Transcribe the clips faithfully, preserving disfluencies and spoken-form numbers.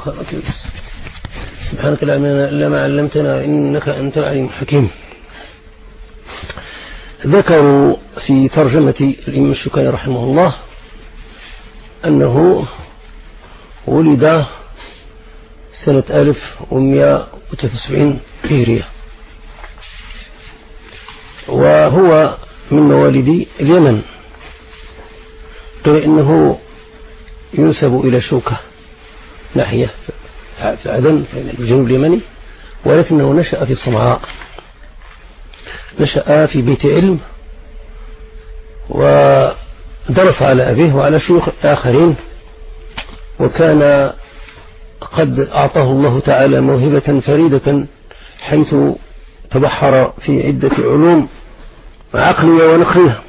خير. سبحانك لا علم لنا إلا ما علمتنا إنك أنت العليم الحكيم. ذكروا في ترجمة الإمام الشوكاني رحمه الله أنه ولد سنة ألف ومئة وثلاثة وسبعين هجرية، وهو من مواليد اليمن، قيل إنه ينسب إلى شوكة ناحية في عدن في الجنوب اليمني، ولكنه نشأ في صنعاء، نشأ في بيت علم ودرس على أبيه وعلى شيوخ آخرين، وكان قد أعطاه الله تعالى موهبة فريدة حيث تبحر في عدة علوم عقلية ونقلية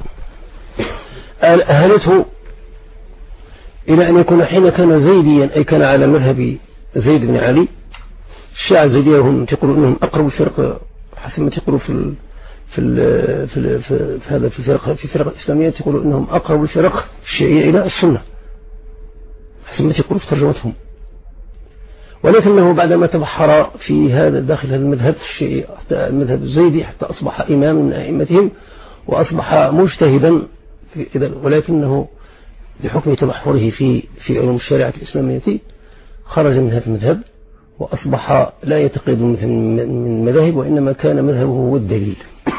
أهلته إلى أن يكون حين كان زيديا، أي كان على مذهب زيد بن علي. الشيعة الزيدية هم تقولون أنهم أقرب الفرق حسب ما تقولوا في في في في, في هذا في فرق في فرق الإسلامية، تقولوا أنهم أقرب الفرق الشيعية إلى السنة حسب ما تقولوا في ترجمتهم. ولكنه بعدما تبحر في هذا داخل هذا المذهب الشيعي حتى المذهب الزيدي حتى أصبح إمام من أئمتهم وأصبح مجتهدا في إذا، ولكنه بحكم تبحره في في علوم الشريعة الإسلامية خرج من هذا المذهب وأصبح لا يتقيد من المذاهب، وإنما كان مذهبه هو الدليل.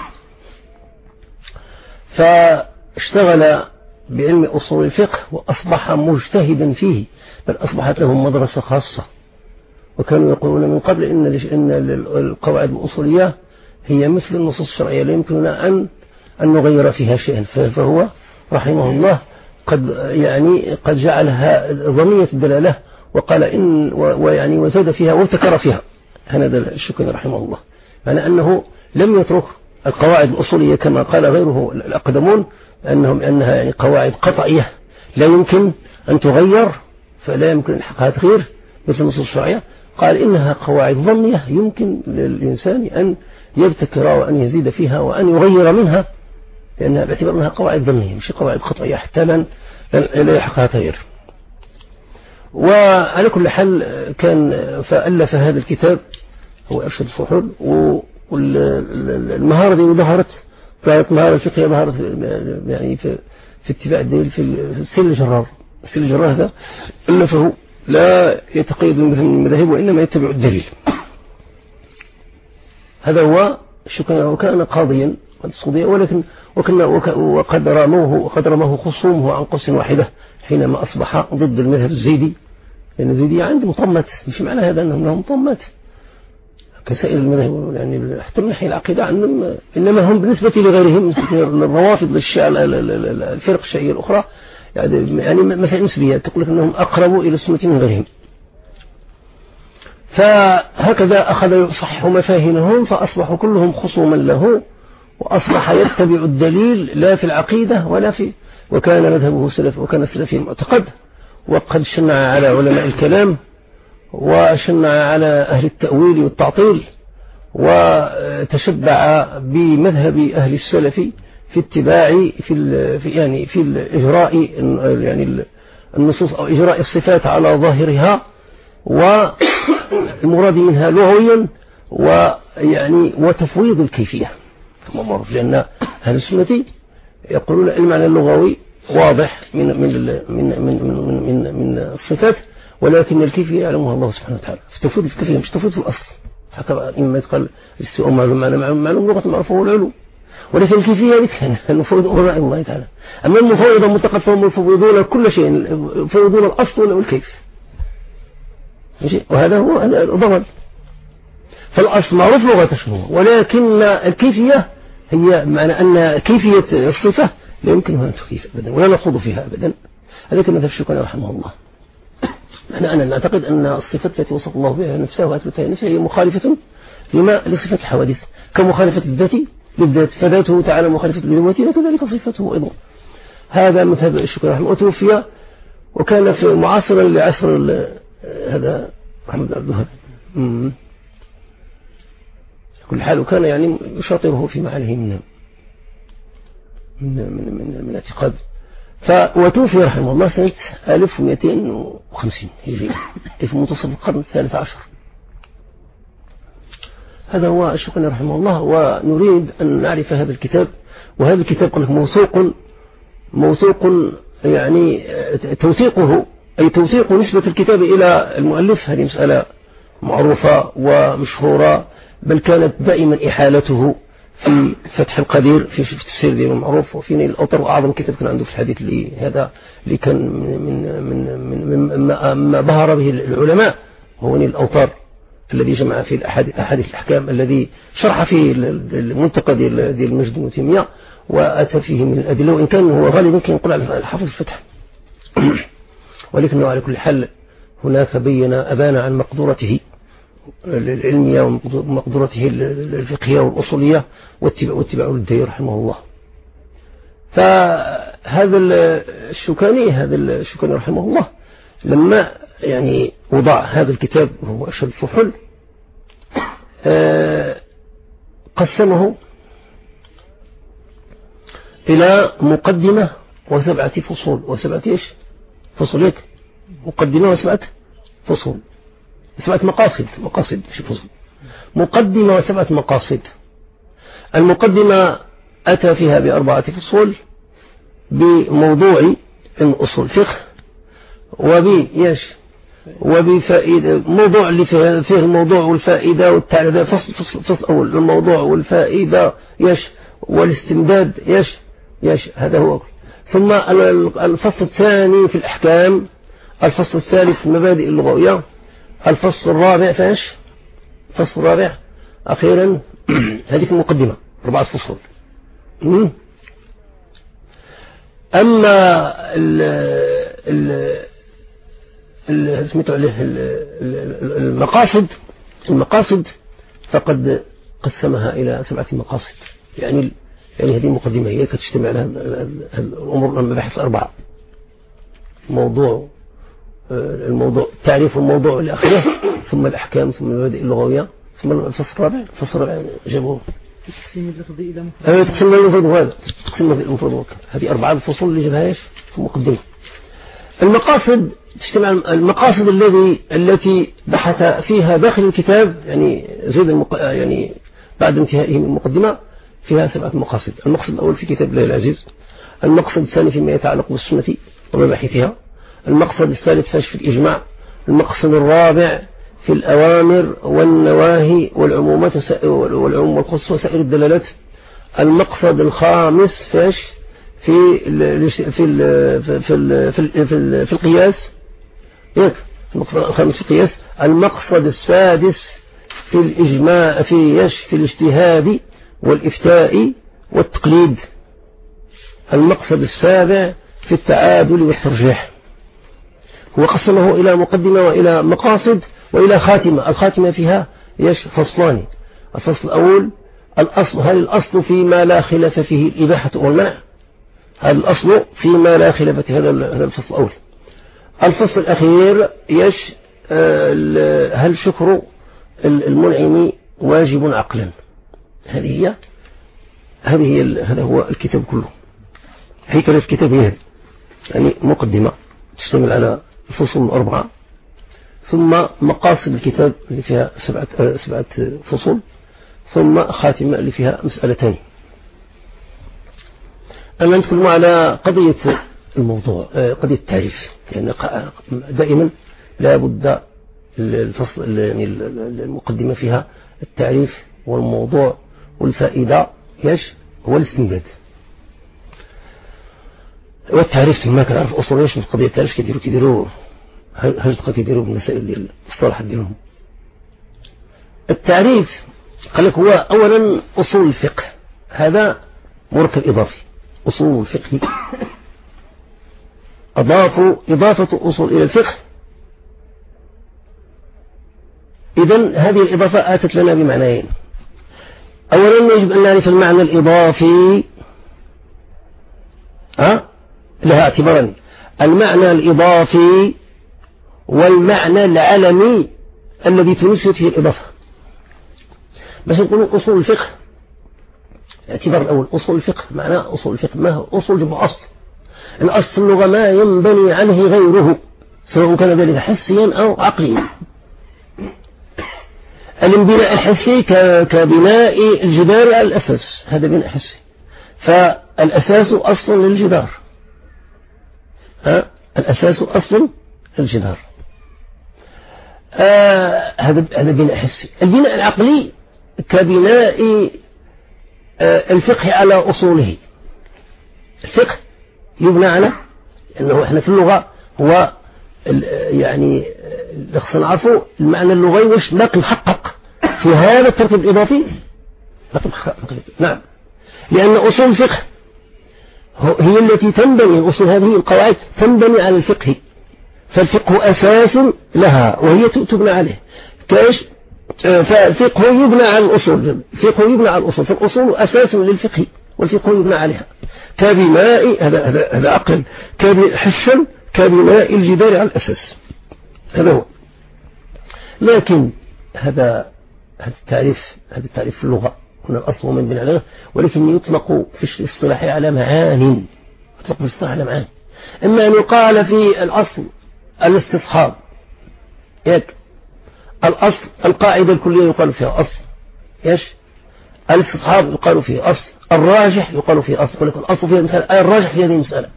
فاشتغل بعلم أصول الفقه وأصبح مجتهدا فيه، بل أصبحت له مدرسة خاصة. وكانوا يقولون من قبل إن إن القواعد الأصولية هي مثل النصوص الشرعية لا يمكننا أن أن نغير فيها شيئا، فهو رحمه الله قد يعني قد جعلها ضمنية الدلالة، وقال إن ويعني وزاد فيها وابتكر فيها. هذا الشوكاني رحمه الله، يعني أنه لم يترك القواعد الأصولية كما قال غيره الأقدمون أنهم أنها يعني قواعد قطعية لا يمكن أن تغير، فلا يمكن الحقها تغيير مثل النصوص الشرعية. قال إنها قواعد ظنية يمكن للإنسان أن يبتكر وأن يزيد فيها وأن يغير منها، لأنها باعتبار أنها قواعد ظنية مش قواعد قطعية حتى لا يحقها تغيير. وعلى كل حال كان فألف هذا الكتاب هو أرشد الفحول، والمهارة دي ظهرت ظهرت مهارة الفقهية ظهرت يعني في في اتباع الدليل في السل الجرار. السل الجرار هذا ألفه لا يتقيد من المذاهب وإنما يتبع الدليل. هذا هو الشوكاني، وكان قاضيا السعودية، ولكن وكنا وقد رموه وقد رموه خصومه عن قوس واحدة حينما أصبح ضد المذهب الزيدي، لأن الزيدية عنده مطمت، مش معنى هذا أنهم لهم مطمت كسائر المذاهب، يعني حتى من ناحية العقيدة عندهم، إنما هم بالنسبة لغيرهم بالنسبة للروافض للشيعة الفرق الشيعية الأخرى يعني مسائل نسبية، تقول لك أنهم أقربوا إلى السنة من غيرهم. فهكذا أخذ يصحح مفاهيمهم فأصبحوا كلهم خصوما له، وأصبح يتبع الدليل لا في العقيدة ولا في، وكان مذهبه سلف وكان السلفي معتقد، وقد شنع على علماء الكلام وشنع على أهل التأويل والتعطيل، وتشبع بمذهب أهل السلف في اتباع في في يعني في الإجراء يعني النصوص أو إجراء الصفات على ظاهرها، والمراد منها لغويا ويعني وتفويض الكيفية كما معروف، لأن أهل السنة يقولون المعنى اللغوي واضح من من من من من, من, من الصفات، ولكن الكيفية يعلمها الله سبحانه وتعالى. فتفويض في الكيفية مش تفويض في الأصل، حتى إما يتقال الاستواء معلوم معلوم لغة معروفة والعلو، ولكن الكيفية ذلك المفوض أمر الله تعالى. أما المفوض المتقد فهم يفوضون كل شيء، يفوضون الأصل والكيف، وهذا هو ضمن. فالأصل معروف لغة تشبه، ولكن الكيفية هي معنى أن كيفية الصفة لا يمكنها أن تكيف أبدا ولا نخوض فيها أبدا. هذا كما في الشوكاني رحمه الله. نحن أنا نعتقد أن الصفات التي وصف الله بها نفسه وأثبتها نفسه هي مخالفة لما لصفة الحوادث، كمخالفة الذات للذات، فذاته تعالى مخالفة لذاته وكذلك صفته أيضا. هذا مذهب الشوكاني رحمه الله. وتوفي وكان في معاصرا لعصر هذا محمد عبد الوهاب كل حال، وكان يعني يشاطره في معاله من من من من, من اعتقاد. وتوفي رحمه الله سنة ألف ومئتين وخمسين هجرية في منتصف القرن الثالث عشر. هذا هو الشوكاني رحمه الله. ونريد أن نعرف هذا الكتاب، وهذا الكتاب قال لك موثوق موثوق يعني توثيقه أي توثيق نسبة الكتاب إلى المؤلف هذه مسألة معروفة ومشهورة، بل كانت دائما إحالته في فتح القدير في تفسير دينه المعروف، وفي نيل الأوطار، وأعظم كتاب كان عنده في الحديث اللي هذا اللي كان من من من, من ما, ما بهر به العلماء هو نيل الأوطار الذي جمع فيه الأحاديث أحاديث الأحكام، الذي شرح فيه المنتقى ديال ديال المجد بن تيمية وأتى فيه من الأدلة، وإن كان هو غالبا كان يقول على الحافظ الفتح ولكنه على كل حال هناك بين أبان عن مقدورته العلمية ومقدورته الفقهية والأصولية واتباعه للدين رحمه الله. فهذا الشوكاني هذا الشوكاني رحمه الله لما يعني وضع هذا الكتاب وهو أشهد الفحول قسمه إلى مقدمة وسبعة فصول وسبعة إيش فصول هيك مقدمة وسبعة فصول سبعة مقاصد مقاصد شو فصول مقدمة وسبعة مقاصد. المقدمة أتى فيها بأربعة فصول بموضوع أصول فقه وبيش وبفائدة موضوع اللي فيه, فيه الموضوع والفائدة والتعريف فصل فصل فصل أول الموضوع والفائدة يش والاستمداد يش يش هذا هو. ثم الفصل الثاني في الأحكام، الفصل الثالث في المبادئ اللغوية، الفصل الرابع فاش الفصل الرابع أخيرا هذه المقدمة أربعة فصول. أما ال ال المقاصد المقاصد فقد قسمها إلى سبعة مقاصد، يعني يعني هذه المقدمة هي تجتمع على الأمور المباحث الأربعة، موضوع الموضوع تعريف الموضوع الأخير، ثم الأحكام، ثم المبادئ اللغوية، ثم الفصل الرابع. الفصل الرابع جابوه تقسيم اللفظي إلى مفرد. تقسيم المفرد هذا تقسيم المفرد. هذه أربعة الفصول اللي جابها إيش في المقدمة. المقاصد تجتمع المقاصد الذي التي بحث فيها داخل الكتاب، يعني زيد المق... يعني بعد انتهائه من المقدمة فيها سبعة مقاصد. المقصد الأول في كتاب الله العزيز، المقصد الثاني فيما يتعلق بالسنة ومباحثها، المقصد الثالث فاش في الإجماع، المقصد الرابع في الأوامر والنواهي والعمومات والعموم والخصوص وسائر الدلالات، المقصد الخامس فاش في ال في ال في ال في ال في, ال في القياس، ياك المقصد الخامس في القياس، المقصد السادس في الإجماع في يش في الاجتهاد والإفتاء والتقليد، المقصد السابع في التعادل والترجيح. هو قسمه إلى مقدمة وإلى مقاصد وإلى خاتمة. الخاتمة فيها يش فصلان. الفصل الأول الأصل، هل الأصل فيما لا خلاف فيه الإباحة والمنع، هذا الأصل فيما لا خلاف فيه، هذا الفصل الأول. الفصل الأخير يش هل شكر المنعم واجب عقلا. هذه هي هذه هي هذا هو الكتاب كله. هيكل الكتاب هي يعني مقدمة تشتمل على الفصول الأربعة، ثم مقاصد الكتاب اللي فيها سبعة سبعة فصول، ثم خاتمة اللي فيها مسألتين. أنا نتكلم على قضية الموضوع، قضية التعريف، لأن يعني دائما لا بد الفصل يعني المقدمة فيها التعريف والموضوع والفائدة يش هو الاستمداد والتعريف. ما كنعرف أصول ايش في قضية التعريف كيديروا كيديروا هجدقة كيديروا بالمسائل ديال الصلاح ديالهم. التعريف قال لك هو أولا أصول الفقه، هذا مركب إضافي. أصول الفقه أضافوا إضافة أصول إلى الفقه، إذن هذه الإضافة آتت لنا بمعنيين. أولا يجب أن نعرف المعنى الإضافي ها لها اعتبارا، المعنى الإضافي والمعنى العلمي الذي تنشئ فيه الإضافة. باش نقول أصول الفقه، اعتبار الأول أصول الفقه معنى أصول الفقه ما هو أصول جمع أصل. الأصل في اللغة ما ينبني عليه غيره سواء كان ذلك حسيا أو عقليا. الانبناء الحسي كبناء الجدار على الأساس، هذا بناء حسي، فالأساس أصل للجدار، ها الأساس أصل للجدار. آه هذا هذا بناء حسي. البناء العقلي كبناء آه الفقه على أصوله. الفقه يبنى على أنه إحنا في اللغة هو يعني لخص نعرفوا المعنى اللغوي واش باقي محقق في هذا التركيب الإضافي باقي محقق. نعم، لأن أصول الفقه هي التي تنبني، أصول هذه القواعد تنبني على الفقه، فالفقه أساس لها وهي تبنى عليه. كاش فالفقه يبنى على الأصول، الفقه يبنى على الأصول، فالأصول أساس للفقه والفقه يبنى عليها كبناء، هذا هذا هذا عقل حسا كبناء الجدار على الأساس. هذا هو. لكن هذا هذا التعريف هذا التعريف في اللغة هنا الأصل من بناء عليه، ولكن يطلق في الاصطلاح على معان، يطلق في الاصطلاح على معان. إما أن يقال في الأصل الاستصحاب، ياك الأصل القاعدة الكلية يقال فيها أصل، إيش الاستصحاب يقال فيه أصل، الراجح يقال فيه أصل، ولكن الأصل فيها المسألة أي الراجح في هذه المسألة،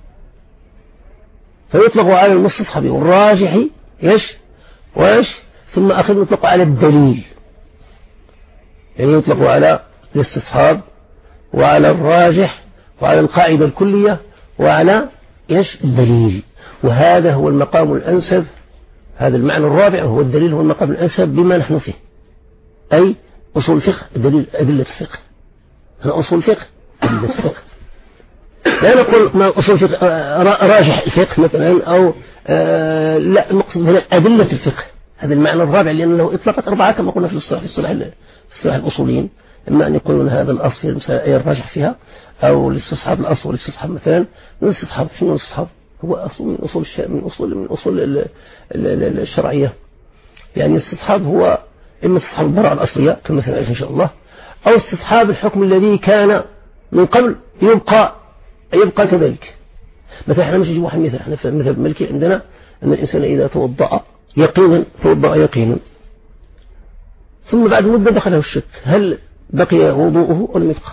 فيطلق على المستصحب والراجح إيش وإيش، ثم أخذ يطلق على الدليل، يعني يطلق على الاستصحاب وعلى الراجح وعلى القاعدة الكلية وعلى إيش الدليل. وهذا هو المقام الأنسب، هذا المعنى الرابع هو الدليل، هو المقام الأنسب بما نحن فيه، أي أصول الفقه دليل أدلة الفقه. أنا أصول الفقه أدلة الفقه، لا نقول ما أصول الفقه راجح الفقه مثلا أو آه لا، المقصود هنا أدلة الفقه، هذا المعنى الرابع، لأنه إطلقت أربعة كما قلنا في الصلاح في الصلاح الصلاح الأصوليين، إما أن يقولون هذا الأصل في المسألة أي الراجح فيها، أو الاستصحاب الأصل والاستصحاب مثلا. من الاستصحاب شنو الاستصحاب؟ هو أصل من أصول من أصول من أصول الشرعية، يعني الاستصحاب هو إما استصحاب البراءة الأصلية كما سنعرف إن شاء الله، أو استصحاب الحكم الذي كان من قبل يبقى يبقى كذلك. مثلا احنا مش نجيب واحد مثال، احنا في المذهب المالكي عندنا أن الإنسان إذا توضأ يقينا توضأ يقينا ثم بعد مدة دخله الشك، هل بقي وضوءه أو لم يبقى؟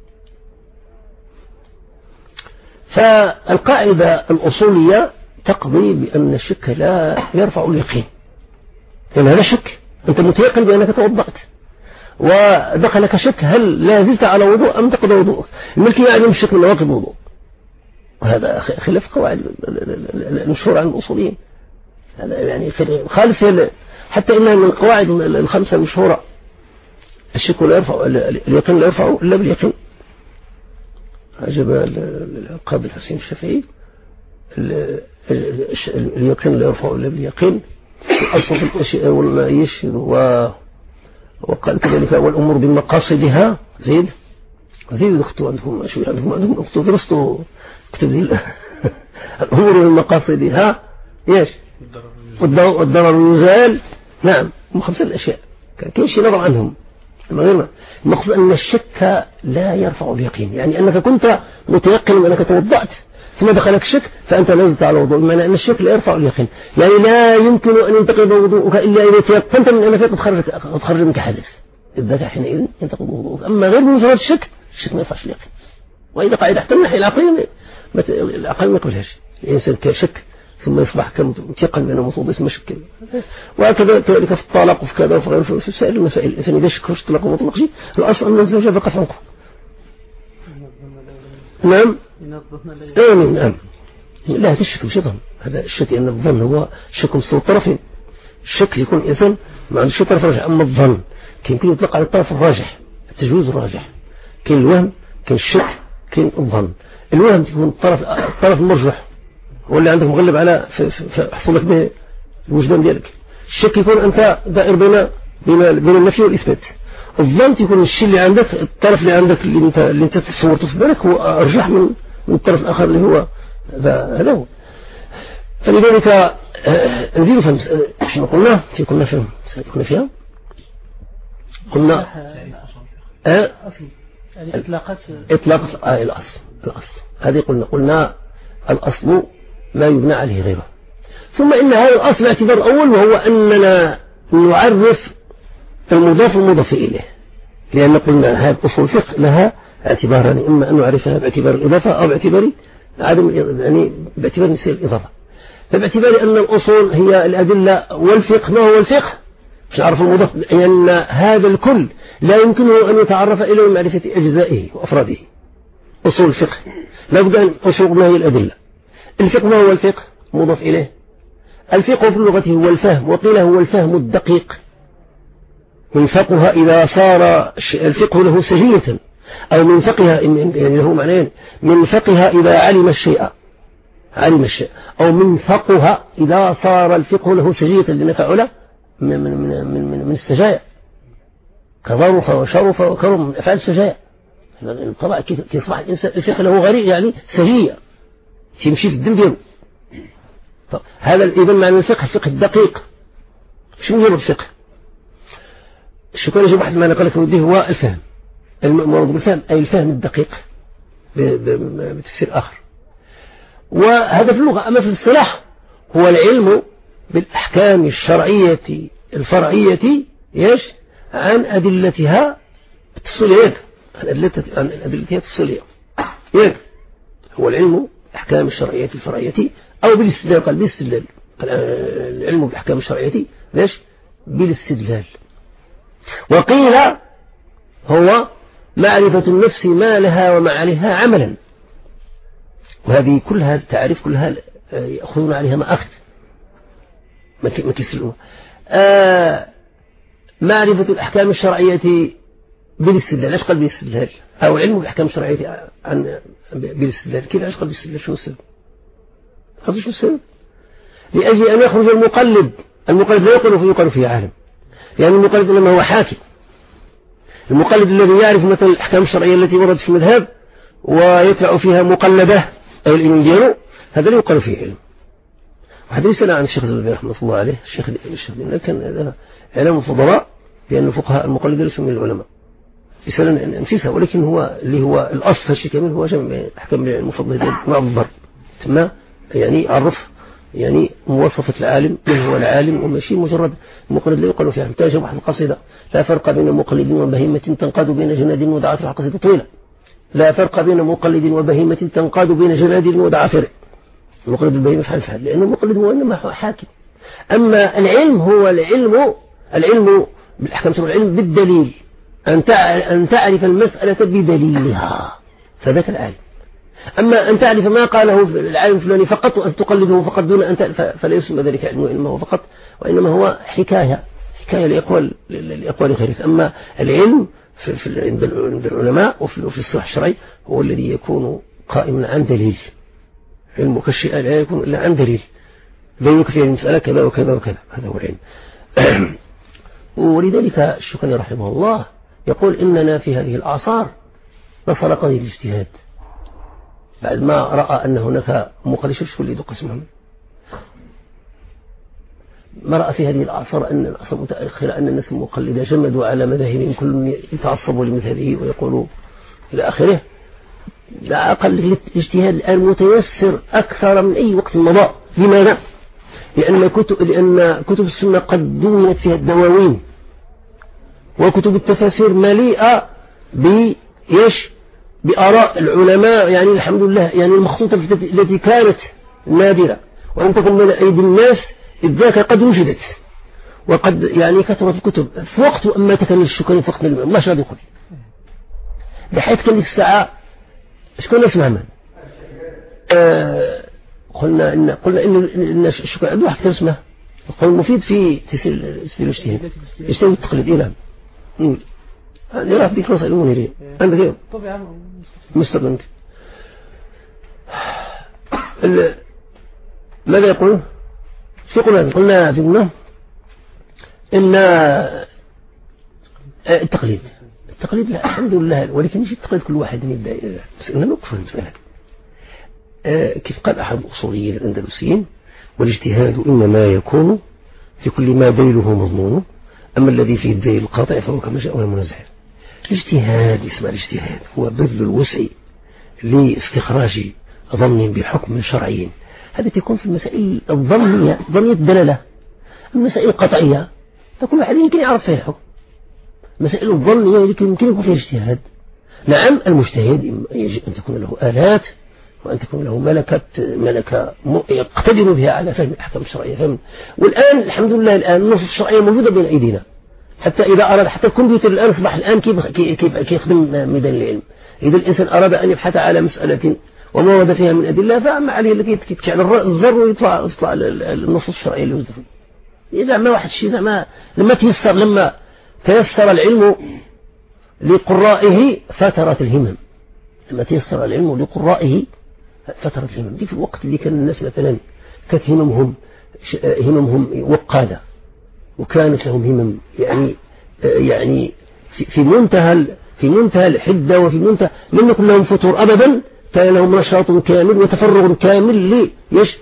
فالقاعدة الأصولية تقضي بأن الشك لا يرفع اليقين، لأن هذا شك، أنت متيقن بأنك توضأت ودخلك شك هل لا زلت على وضوء أم تقضى وضوءك. الملكي يعلم الشك من نواقض الوضوء، وهذا خلاف قواعد المشهورة عن الأصوليين، هذا يعني خالف حتى إنها من القواعد الخمسة المشهورة، الشك لا يرفع اليقين لا يرفع إلا باليقين. عجب القاضي الحسين الشافعي، اليقين لا يرفع إلا باليقين، الأصل في الأشياء ولا يشهد، وقال كذلك والأمور بمقاصدها. زيد زيد اكتب عندكم شو عندكم عندكم اكتب درستوا اكتب ذي الأمور بمقاصدها ايش والضرر يزال. نعم، هم خمسة الأشياء كان شيء نظر عنهم. المقصود أن الشك لا يرفع اليقين، يعني أنك كنت متيقن أنك توضأت ثم دخلك شك فأنت لازلت على وضوء، بمعنى أن الشك لا يرفع اليقين، يعني لا يمكن أن ينتقض وضوءك إلا إذا تيقنت من أنك قد خرج قد خرج منك حدث، إذا حينئذ ينتقض وضوءك. أما غير مجرد الشك الشك ما يرفعش اليقين. وإذا قاعد حتى الناحية العقلية العقل ما يقبلهاش، الإنسان كشك ثم يصبح متيقن بأنه متوضئ ثم شك. وهكذا كذلك في الطلاق وفي كذا وفي غيره في سائر المسائل، الإنسان إذا شك في الطلاق وما طلقش الأصل أن الزوجة بقى في عنقه. نعم آمين. نعم لا هذا الشك مش ظن، هذا الشك أن الظن هو شك مستوى الطرفين. الشك يكون الإنسان ما عنده طرف راجح، أما الظن يمكن يطلق على الطرف الراجح، التجويز الراجح. كاين الوهم كاين الشك كاين الظن. الوهم تكون الطرف الطرف المرجح هو اللي عندك مغلب على حصل لك به الوجدان ديالك. الشك يكون أنت دائر بين بين بين النفي والإثبات. الظن يكون الشيء اللي عندك الطرف اللي عندك اللي انت اللي انت تصورته في بالك هو أرجح من من الطرف الآخر اللي هو هذا هو. فلذلك نزيد فهم شنو قلنا في كنا فهم كنا فيها قلنا أصل يعني إطلاقات إطلاق آه الأصل الأصل هذه قلنا قلنا الأصل ما يبنى عليه غيره. ثم إن هذا الأصل اعتبار الأول، وهو أننا نعرف المضاف المضاف إليه، لأن قلنا هذه أصول الفقه لها اعتباران، إما أن نعرفها باعتبار الإضافة أو باعتبار عدم، يعني باعتبار نسير الإضافة. فباعتبار أن الأصول هي الأدلة والفقه، ما هو الفقه؟ مش نعرف المضاف، لأن يعني هذا الكل لا يمكنه أن يتعرف إلا من معرفة أجزائه وأفراده. أصول الفقه لابد أن أصول ما هي الأدلة. الفقه ما هو الفقه؟ مضاف إليه. الفقه في اللغة هو الفهم، وقيل هو الفهم الدقيق. من فقه إذا صار الفقه له سجية، أو من فقه يعني له معنيين، من فقه إذا علم الشيء علم الشيء، أو من فقه إذا صار الفقه له سجية لنفعله من من من من, من السجايا، كظرف وشرف وكرم من أفعال السجايا. طبعا كي يصبح الإنسان الفقه له غريب، يعني سجية تمشي في الدم ديالو. هذا إذن معنى الفقه الفقه الدقيق. شنو هو الفقه؟ الشكوى يجب واحد المعنى قال لك هو الفهم، المراد بالفهم أي الفهم الدقيق بتفسير آخر. وهذا في اللغة. أما في الاصطلاح هو العلم بالأحكام الشرعية الفرعية يش عن أدلتها التفصيلية، عن أدلتها التفصيلية. هو العلم بالأحكام الشرعية الفرعية، أو بالاستدلال. قال بالاستدلال، العلم بالأحكام الشرعية ليش بالاستدلال. وقيل هو معرفة النفس ما لها وما عليها عملا. وهذه كلها التعريف كلها يأخذون عليها ما أخذ ما كيسلوه. آه معرفة الأحكام الشرعية بالاستدلال. ايش قال بالاستدلال؟ أو العلم بالأحكام الشرعية عن بالاستدلال. كيف ايش قال بالاستدلال؟ شو السبب؟ هذا شو السبب؟ لأجل أن يخرج المقلد. المقلد لا يقول فيه يقال فيه عالم، يعني المقلد إنما هو حاكم. المقلد الذي يعرف مثلا الأحكام الشرعية التي وردت في المذهب ويطلع فيها مقلبة أي الإمام ديالو، هذا لا يقال فيه علم. وحديث لنا عن الشيخ الزبير رحمة الله عليه، الشيخ الشيخ كان علم الفضلاء بأن فقهاء المقلد ليسوا من العلماء، يسألون أنفسها، ولكن هو اللي هو الأصل في الشيء كامل هو جمع أحكام المفضلة معبر ثم يعني عرف يعني مواصفة العالم من هو العالم، وماشي مجرد المقلد لا يقال فيها. محتاج واحد القصيدة: لا فرق بين مقلد وبهيمة تنقاد بين جناد ودعافر. القصيدة طويلة. لا فرق بين مقلد وبهيمة تنقاد بين جناد ودعافر. المقلد البهيمة فعل فعل، لأن المقلد هو إنما حاكم. أما العلم هو العلم العلم بالأحكام العلم بالدليل، أن تعرف المسألة بدليلها، فذاك العالم. أما أن تعرف ما قاله العالم الفلاني فقط وأن تقلده فقط دون أن تعرف، فلا يسمى ذلك علم، وإنما هو فقط وإنما هو حكاية حكاية لأقوال لأقوال غيرك. أما العلم في في عند العلماء وفي في الصلاح الشرعي هو الذي يكون قائما عن دليل. علمك الشيء لا يكون إلا عن دليل بينك فيه المسألة كذا وكذا وكذا، هذا هو العلم. ولذلك الشوكاني رحمه الله يقول إننا في هذه الأعصار نصر قضية الاجتهاد بعد ما رأى أن هناك مقلد. شو اللي يدق اسمهم؟ ما رأى في هذه الأعصار أن الأعصار متأخرة أن الناس المقلدة جمدوا على مذاهبهم، كل يتعصبوا لمذهبه ويقولوا إلى آخره. لا أقل الاجتهاد الآن متيسر أكثر من أي وقت مضى. لماذا؟ لأن كتب لأن كتب السنة قد دونت فيها الدواوين، وكتب التفاسير مليئة بإيش؟ بآراء العلماء، يعني الحمد لله، يعني المخطوطة التي كانت نادرة وأن تكون من أيدي الناس إذ ذاك قد وجدت، وقد يعني كثرت الكتب في وقت. أما تكن الشكرين في وقت الله شاد يقول بحيث كان الساعة شكون اسمها من آه قلنا إن قلنا إن إن الشكر أدوح كتاب اسمه قول مفيد في تسير الاجتهاد يستوي التقليد. إيه نعم نرى في ذيك رسائل المنيرين عندك يوم مستر عندك ماذا يقولون؟ في قلنا قلنا في قلنا إن التقليد التقليد لا الحمد لله، ولكن مش التقليد كل واحد يبدأ مسألة نوقف المسألة. كيف قال أحد الأصوليين الأندلسيين: والاجتهاد إنما يكون في كل ما دليله مضمون، أما الذي فيه الدليل القاطع فهو كما جاء المنازع. الاجتهاد اسمه الاجتهاد هو بذل الوسع لاستخراج ظني بحكم شرعي، هذا تكون في المسائل الظنية ظنية الدلالة. المسائل القطعية فكل واحد يمكن يعرف فيها الحكم. مسائل الظنية يمكن يكون فيها اجتهاد. نعم المجتهد يجب أن تكون له آلات وأن تكون له ملكة ملكة يقتدر بها على فهم الأحكام الشرعية فهم. والآن الحمد لله الآن النصوص الشرعية موجودة بين أيدينا، حتى إذا أراد حتى الكمبيوتر الآن أصبح الآن كيف كيف كيخدم ميدان العلم. إذا الإنسان أراد أن يبحث على مسألة وما ورد فيها من أدلة فما عليه اللي يتكي على الزر ويطلع يطلع النصوص الشرعية اللي يوجد فيه. إذا ما واحد شيء زعما لما تيسر لما تيسر العلم لقرائه فترت الهمم، لما تيسر العلم لقرائه فترت الهمم. دي في الوقت اللي كان الناس مثلا كانت هممهم هممهم وقادة وكانت لهم همم يعني يعني في, في منتهى في منتهى الحدة وفي منتهى لم يكن لهم فتور أبدا، كان لهم نشاط كامل وتفرغ كامل ليش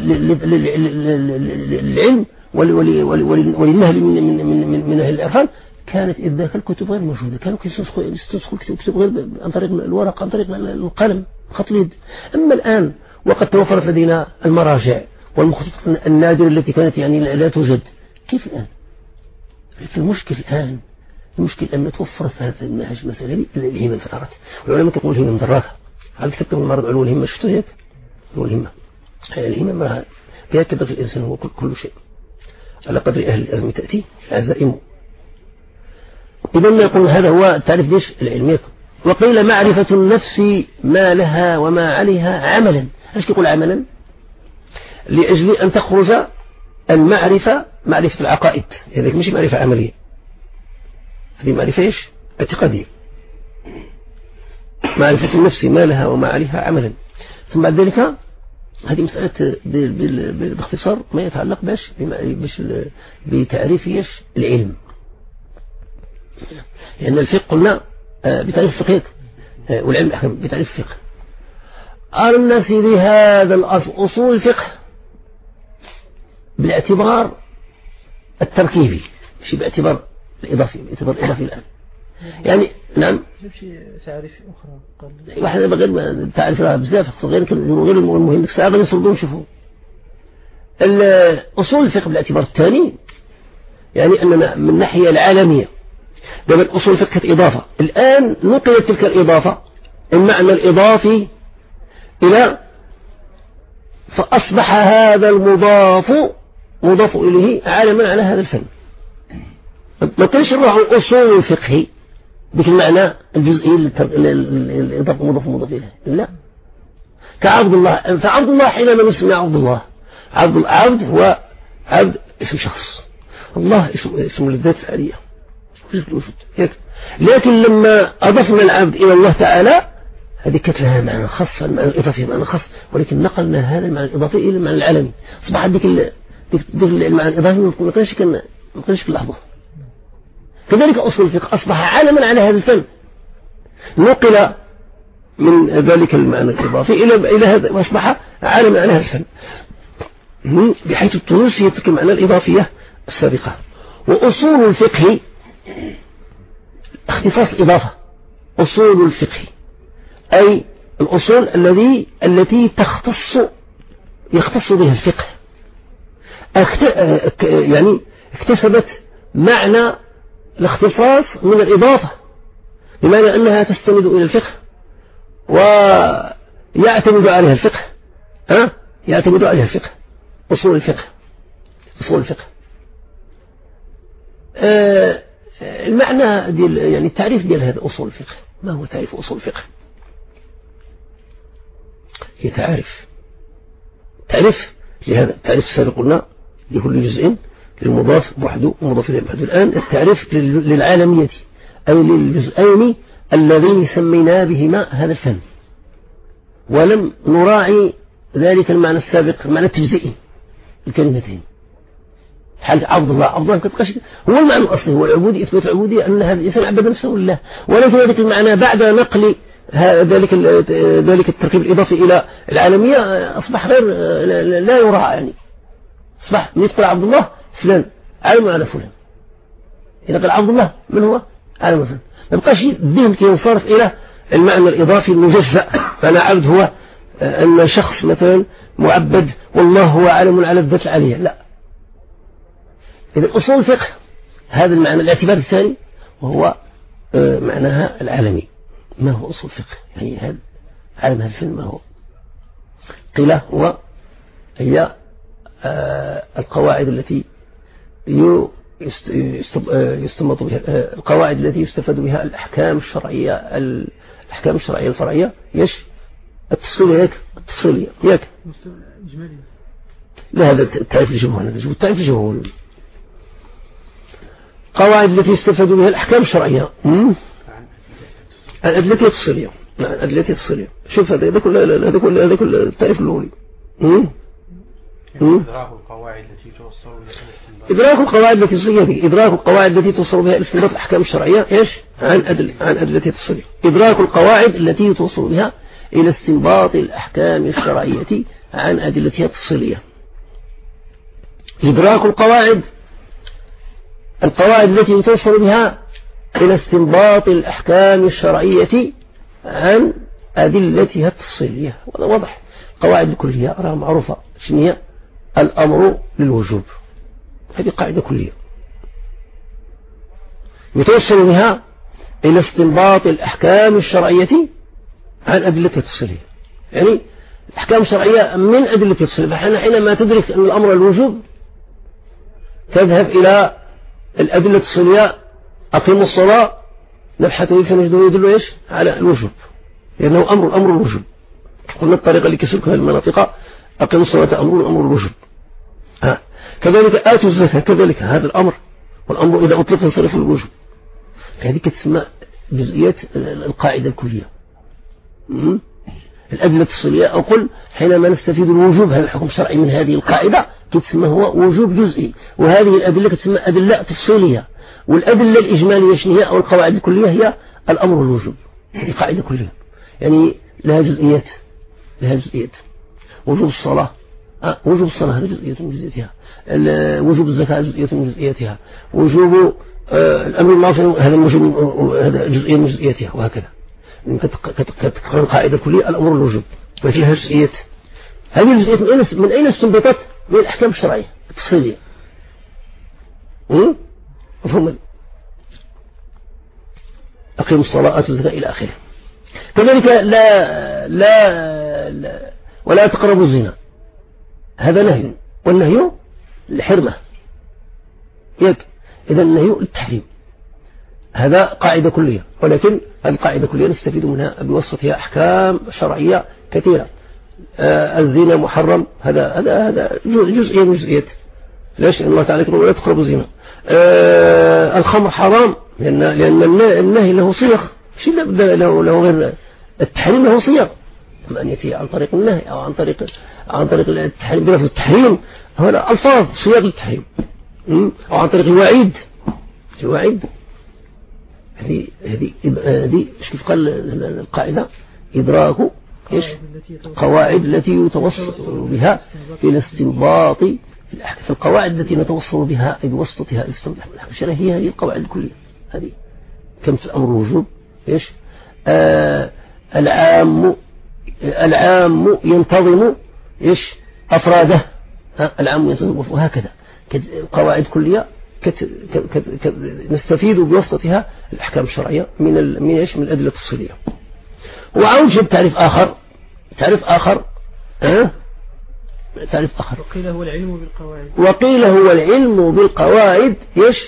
للعلم وللنهل من من من من أهل العرفان. كانت إذ ذاك الكتب غير موجودة، كانوا يستنسخوا كتب غير عن طريق الورق عن طريق القلم خط اليد. أما الآن وقد توفرت لدينا المراجع والمخطوطات النادرة التي كانت يعني لا توجد، كيف الآن؟ المشكل الآن المشكل أن توفرت هذا المنهج المسألة دي الهمة فترات. والعلماء تقول الهمة مدراكة. هل كتبتم المرض علو الهمة شفتوا هيك؟ علو الهمة هي الهمة مرها بها كذلك الإنسان هو كل, كل شيء على قدر أهل الأزمة تأتي عزائمه. إذن يقول هذا هو تعريف ديش العلمية. وقيل معرفة النفس ما لها وما عليها عملا. ايش يقول عملا؟ لأجل أن تخرج المعرفة معرفة العقائد، هذيك مش معرفة عملية، هذه معرفة ايش؟ اعتقادية. معرفة النفس ما لها وما عليها عملا. ثم بعد ذلك هذه مسألة باختصار ما يتعلق باش باش بتعريف ايش العلم. لأن الفقه قلنا بتعريف الفقه والعلم الأحكام بتعريف الفقه. قال الناس لهذا الأصل أصول الفقه بالاعتبار التركيبي مش باعتبار الإضافي، باعتبار الإضافي الآن يعني نعم تعريف أخرى قال واحد غير تعرف لها بزاف غير غير المهم الساعة غادي نصردون نشوفوا أصول الفقه بالاعتبار الثاني، يعني أننا من الناحية العالمية دابا الأصول الفقه كانت إضافة، الآن نقلت تلك الإضافة المعنى الإضافي إلى فأصبح هذا المضاف مضاف إليه عالما على هذا الفن. ما كانش نروح عن أصول الفقه بك المعنى الجزئي الإضافة مضاف مضاف إليه، لا كعبد الله. فعبد الله حينما نسمع عبد الله عبد العبد هو عبد اسم شخص، الله اسم اسم للذات الفعلية لكن لما أضفنا العبد إلى الله تعالى هذه كانت لها معنى خاص، المعنى الإضافي معنى خاص، ولكن نقلنا هذا المعنى الإضافي إلى المعنى العالمي. أصبح ديك المعنى الإضافي ما كانش كان ما كانش في اللحظة. كذلك أصول الفقه أصبح عالما على هذا الفن، نقل من ذلك المعنى الإضافي إلى إلى هذا وأصبح عالما على هذا الفن بحيث التونسية تلك المعنى الإضافية السابقة. وأصول الفقه اختصاص الإضافة، أصول الفقه أي الأصول الذي التي تختص يختص بها الفقه، يعني اكتسبت معنى الاختصاص من الإضافة، بمعنى أنها تستند إلى الفقه ويعتمد عليها الفقه ها يعتمد عليها الفقه. أصول الفقه أصول الفقه آه المعنى ديال يعني التعريف ديال هذا أصول الفقه. ما هو تعريف أصول الفقه؟ هي تعريف تعريف لهذا التعريف السابق قلنا لكل جزء للمضاف بوحده ومضاف إليه بوحده. الآن التعريف للعالمية أي للجزئين الذين سمينا بهما هذا الفن، ولم نراعي ذلك المعنى السابق المعنى التجزئي الكلمتين. حال عبد الله عبد الله كتبقاش هو المعنى الأصلي هو العبودية، إثبات العبودية أن هذا الإنسان عبد نفسه لله، ولكن ذلك المعنى بعد نقل ذلك ذلك التركيب الإضافي إلى العالمية أصبح غير لا يراعى. يعني أصبح من يقول عبد الله فلان عالم على فلان، إذا قال عبد الله من هو عالم فلان، ما بقاش الذهن ينصرف إلى المعنى الإضافي المجزأ. فأنا عبد هو أن شخص مثلا معبد والله هو عالم على الذات العالية، لا. إذا أصول الفقه هذا المعنى الاعتبار الثاني، وهو معناها العالمي. ما هو أصول الفقه؟ يعني هذا عالم هذا الفن ما هو؟ قيل هو هي القواعد التي يستنبط بها القواعد التي يستفاد بها الأحكام الشرعية الأحكام الشرعية الفرعية. يش التفصيلية ياك التفصيلية ياك لا، هذا التعريف الجمهوري، هذا التعريف الجمهوري. قواعد التي يستفاد بها الأحكام الشرعية الأدلة التفصيلية. نعم الأدلة التفصيلية. شوف هذا كل هذا كل هذا كل التعريف الأولي. إدراك القواعد التي توصل بها الاستنباط. إدراك القواعد التي توصل بها إدراك القواعد التي توصل بها الاستنباط الأحكام الشرعية إيش عن أدل عن أدلة التفصيلية. إدراك القواعد التي توصل بها إلى استنباط الأحكام الشرعية عن أدلتها التفصيلية. إدراك القواعد القواعد التي توصل بها إلى استنباط الأحكام الشرعية عن أدلتها التفصيلية. وهذا واضح. قواعد الكلية أراها معروفة. شنو هي؟ الأمر للوجوب، هذه قاعدة كلية يتوصل بها إلى استنباط الأحكام الشرعية عن أدلتها التفصيلية. يعني الأحكام الشرعية من أدلتها التفصيلية. فحين حينما تدرك أن الأمر للوجوب تذهب إلى الأدلة التفصيلية. أقيموا الصلاة نبحث فيه فنجده يدل إيش على الوجوب، لأنه أمر الأمر الوجوب. قلنا الطريقة اللي كسلكها المناطق أقيموا الصلاة أمر الأمر الوجوب. ها. كذلك آتوا الزكاة كذلك هذا الأمر، والأمر إذا أطلق ينصرف الوجوب. هذه تسمى جزئيات القاعدة الكلية. الأدلة التفصيلية أو قل حينما نستفيد الوجوب هذا الحكم الشرعي من هذه القاعدة تسمى هو وجوب جزئي، وهذه الأدلة تسمى أدلة تفصيلية. والأدلة الإجمالية شنو هي أو القواعد الكلية هي الأمر والوجوب. هذه قاعدة كلية يعني لها جزئيات لها جزئيات. وجوب الصلاة أه وجوب الصلاة هذا جزئية من جزئياتها. وجوب الزكاة جزئية من جزئياتها. وجوب آه الأمر المعروف هذا وجوب هذا جزئية من جزئياتها. وهكذا كتقرر قاعدة كلية الأمر والوجوب ولكن لها جزئيات. هذه الجزئيات من أين من أين استنبطت؟ من الأحكام الشرعية التفصيلية. مفهوم؟ أقيموا الصلاة آتوا الزكاة إلى آخره. كذلك لا لا, لا ولا تقربوا الزنا هذا نهي، والنهي الحرمة يك. إذا النهي للتحريم هذا قاعدة كلية، ولكن القاعدة كلية نستفيد منها بواسطتها أحكام شرعية كثيرة. آه الزنا محرم هذا هذا هذا جزئية من جزئيات. ليش الله تعالى يقول ولا تقربوا الزنا. آه الخمر حرام لأن لأن النهي له صيغ، شيء لا بد له له غير التحريم له صيغ، أن يأتي عن طريق النهي أو عن طريق عن طريق التحريم بلفظ التحريم هو ألفاظ صيغ للتحريم، أو عن طريق الوعيد. الوعيد هذه هذه هذه كيف قال القاعدة إدراك إيش القواعد التي يتوصل بها إلى استنباط في القواعد التي نتوصل بها بواسطتها الاستنباط الشرعي هي هذه القواعد الكلية. هذه كم في الأمر الوجوب إيش آه العام العام ينتظم إيش أفراده. العام ينتظم وهكذا قواعد كلية كت كت كت نستفيد بواسطتها الأحكام الشرعية من ال من إيش من الأدلة التفصيلية. وأوجب تعريف آخر تعريف آخر أه؟ تعريف آخر وقيل هو العلم بالقواعد وقيل هو العلم بالقواعد إيش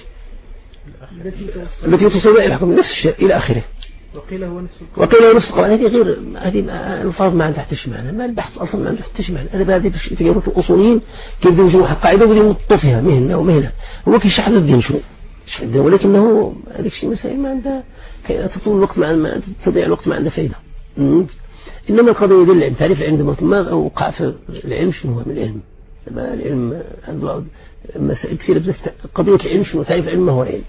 التي توصل إلى الحكم نفس الشيء إلى آخره. وقيل هو نفس القواعد وقيل هو نفس القواعد. هذه غير هذه الفاظ ما عندها حتى معنى، ما البحث أصلا ما عنده حتى معنى. هذا بعد باش يتجاوزوا الأصوليين كيف يديروا واحد قاعدة وبديو يمطوا فيها مهنة ومهنة هو كيشرح الدين شو ولكنه هذاك الشيء مسائل ما عندها تطول الوقت مع تضيع الوقت ما عندها فائدة. إنما القضية دي العلم تعريف العلم ما وقع في العلم شنو هو من العلم. العلم عنده مسائل كثيرة بزاف. قضية العلم شنو تعريف العلم ما هو العلم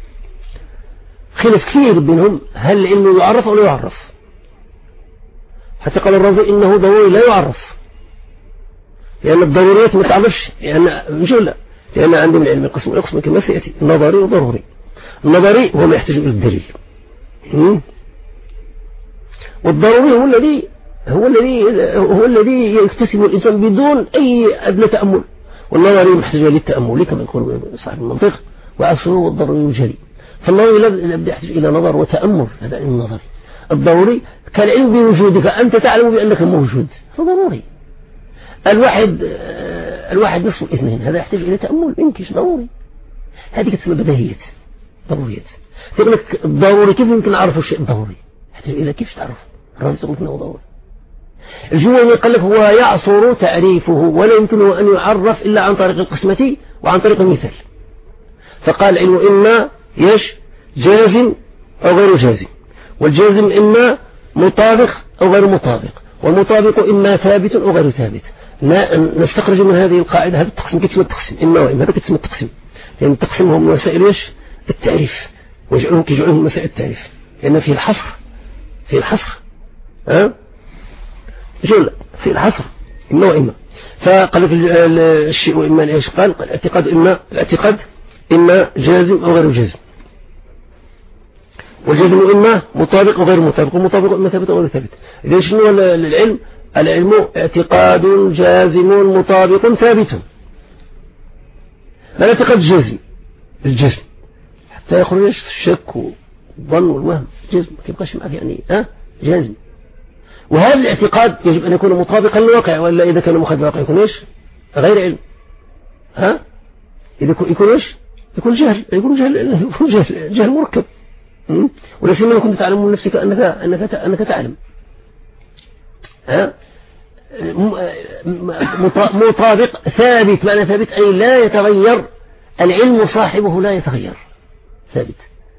خلاف كثير بينهم. هل العلم يعرف أو لا يعرف؟ حتى قال الرازي إنه ضروري لا يعرف لأن الضروريات ما تعرفش لأن مش لا لأن عندي من العلم القسم والقسم كما سيأتي النظري وضروري. النظري هو ما يحتاج إلى الدليل، والضروري هو الذي هو الذي هو الذي يكتسب الإنسان بدون أي أدنى تأمل. والنظري محتاج للتأمل كما يقول صاحب المنطق، وعفسه والضروري الجلي. فالنظري لابد يحتاج إلى نظر وتأمل. هذا علم النظري. الضروري كالعلم بوجودك، أنت تعلم بأنك موجود، فضروري. الواحد الواحد نصف الاثنين، هذا يحتاج إلى تأمل منكش ضروري. هذه تسمى بديهيات ضروريات. تقول لك الضروري كيف يمكن نعرف الشيء الضروري؟ يحتاج إلى كيف تعرف؟ الرازي تقول إنه ضروري. الجويني قال لك هو يعصر تعريفه ولا يمكنه أن يعرف إلا عن طريق القسمة وعن طريق المثال. فقال العلم إما يش جازم أو غير جازم، والجازم إما مطابق أو غير مطابق، والمطابق إما ثابت أو غير ثابت. نستخرج من هذه القاعدة هذا التقسيم كتسمى التقسيم إما وإما، هذا كتسمى التقسيم، لأن يعني التقسيم هو من وسائل يش التعريف، ويجعلهم كيجعلهم من وسائل التعريف، لأن فيه الحصر فيه الحصر ها جل في الحصر إما وإما. فقال لك الشيء وإما إيش؟ قال الاعتقاد إما الاعتقاد إما جازم أو غير جازم، والجازم إما مطابق وغير مطابق، ومطابق إما ثابت أو غير ثابت. إذا شنو العلم؟ العلم اعتقاد جازم مطابق ثابت. ما الاعتقاد الجازم؟ الجزم حتى يخرج الشك والظن والوهم، جزم ما يبقاش معك يعني ها جازم. وهذا الاعتقاد يجب أن يكون مطابقا للواقع، ولا إذا كان مخالف للواقع يكون إيش؟ غير علم. ها إذا يكون إيش؟ يكون جهل، يكون جهل يكون جهل, جهل مركب. ولا سيما كنت تعلم من نفسك أنك أنك أنك تعلم. ها مطابق ثابت، معنى ثابت أي لا يتغير، العلم صاحبه لا يتغير، ثابت.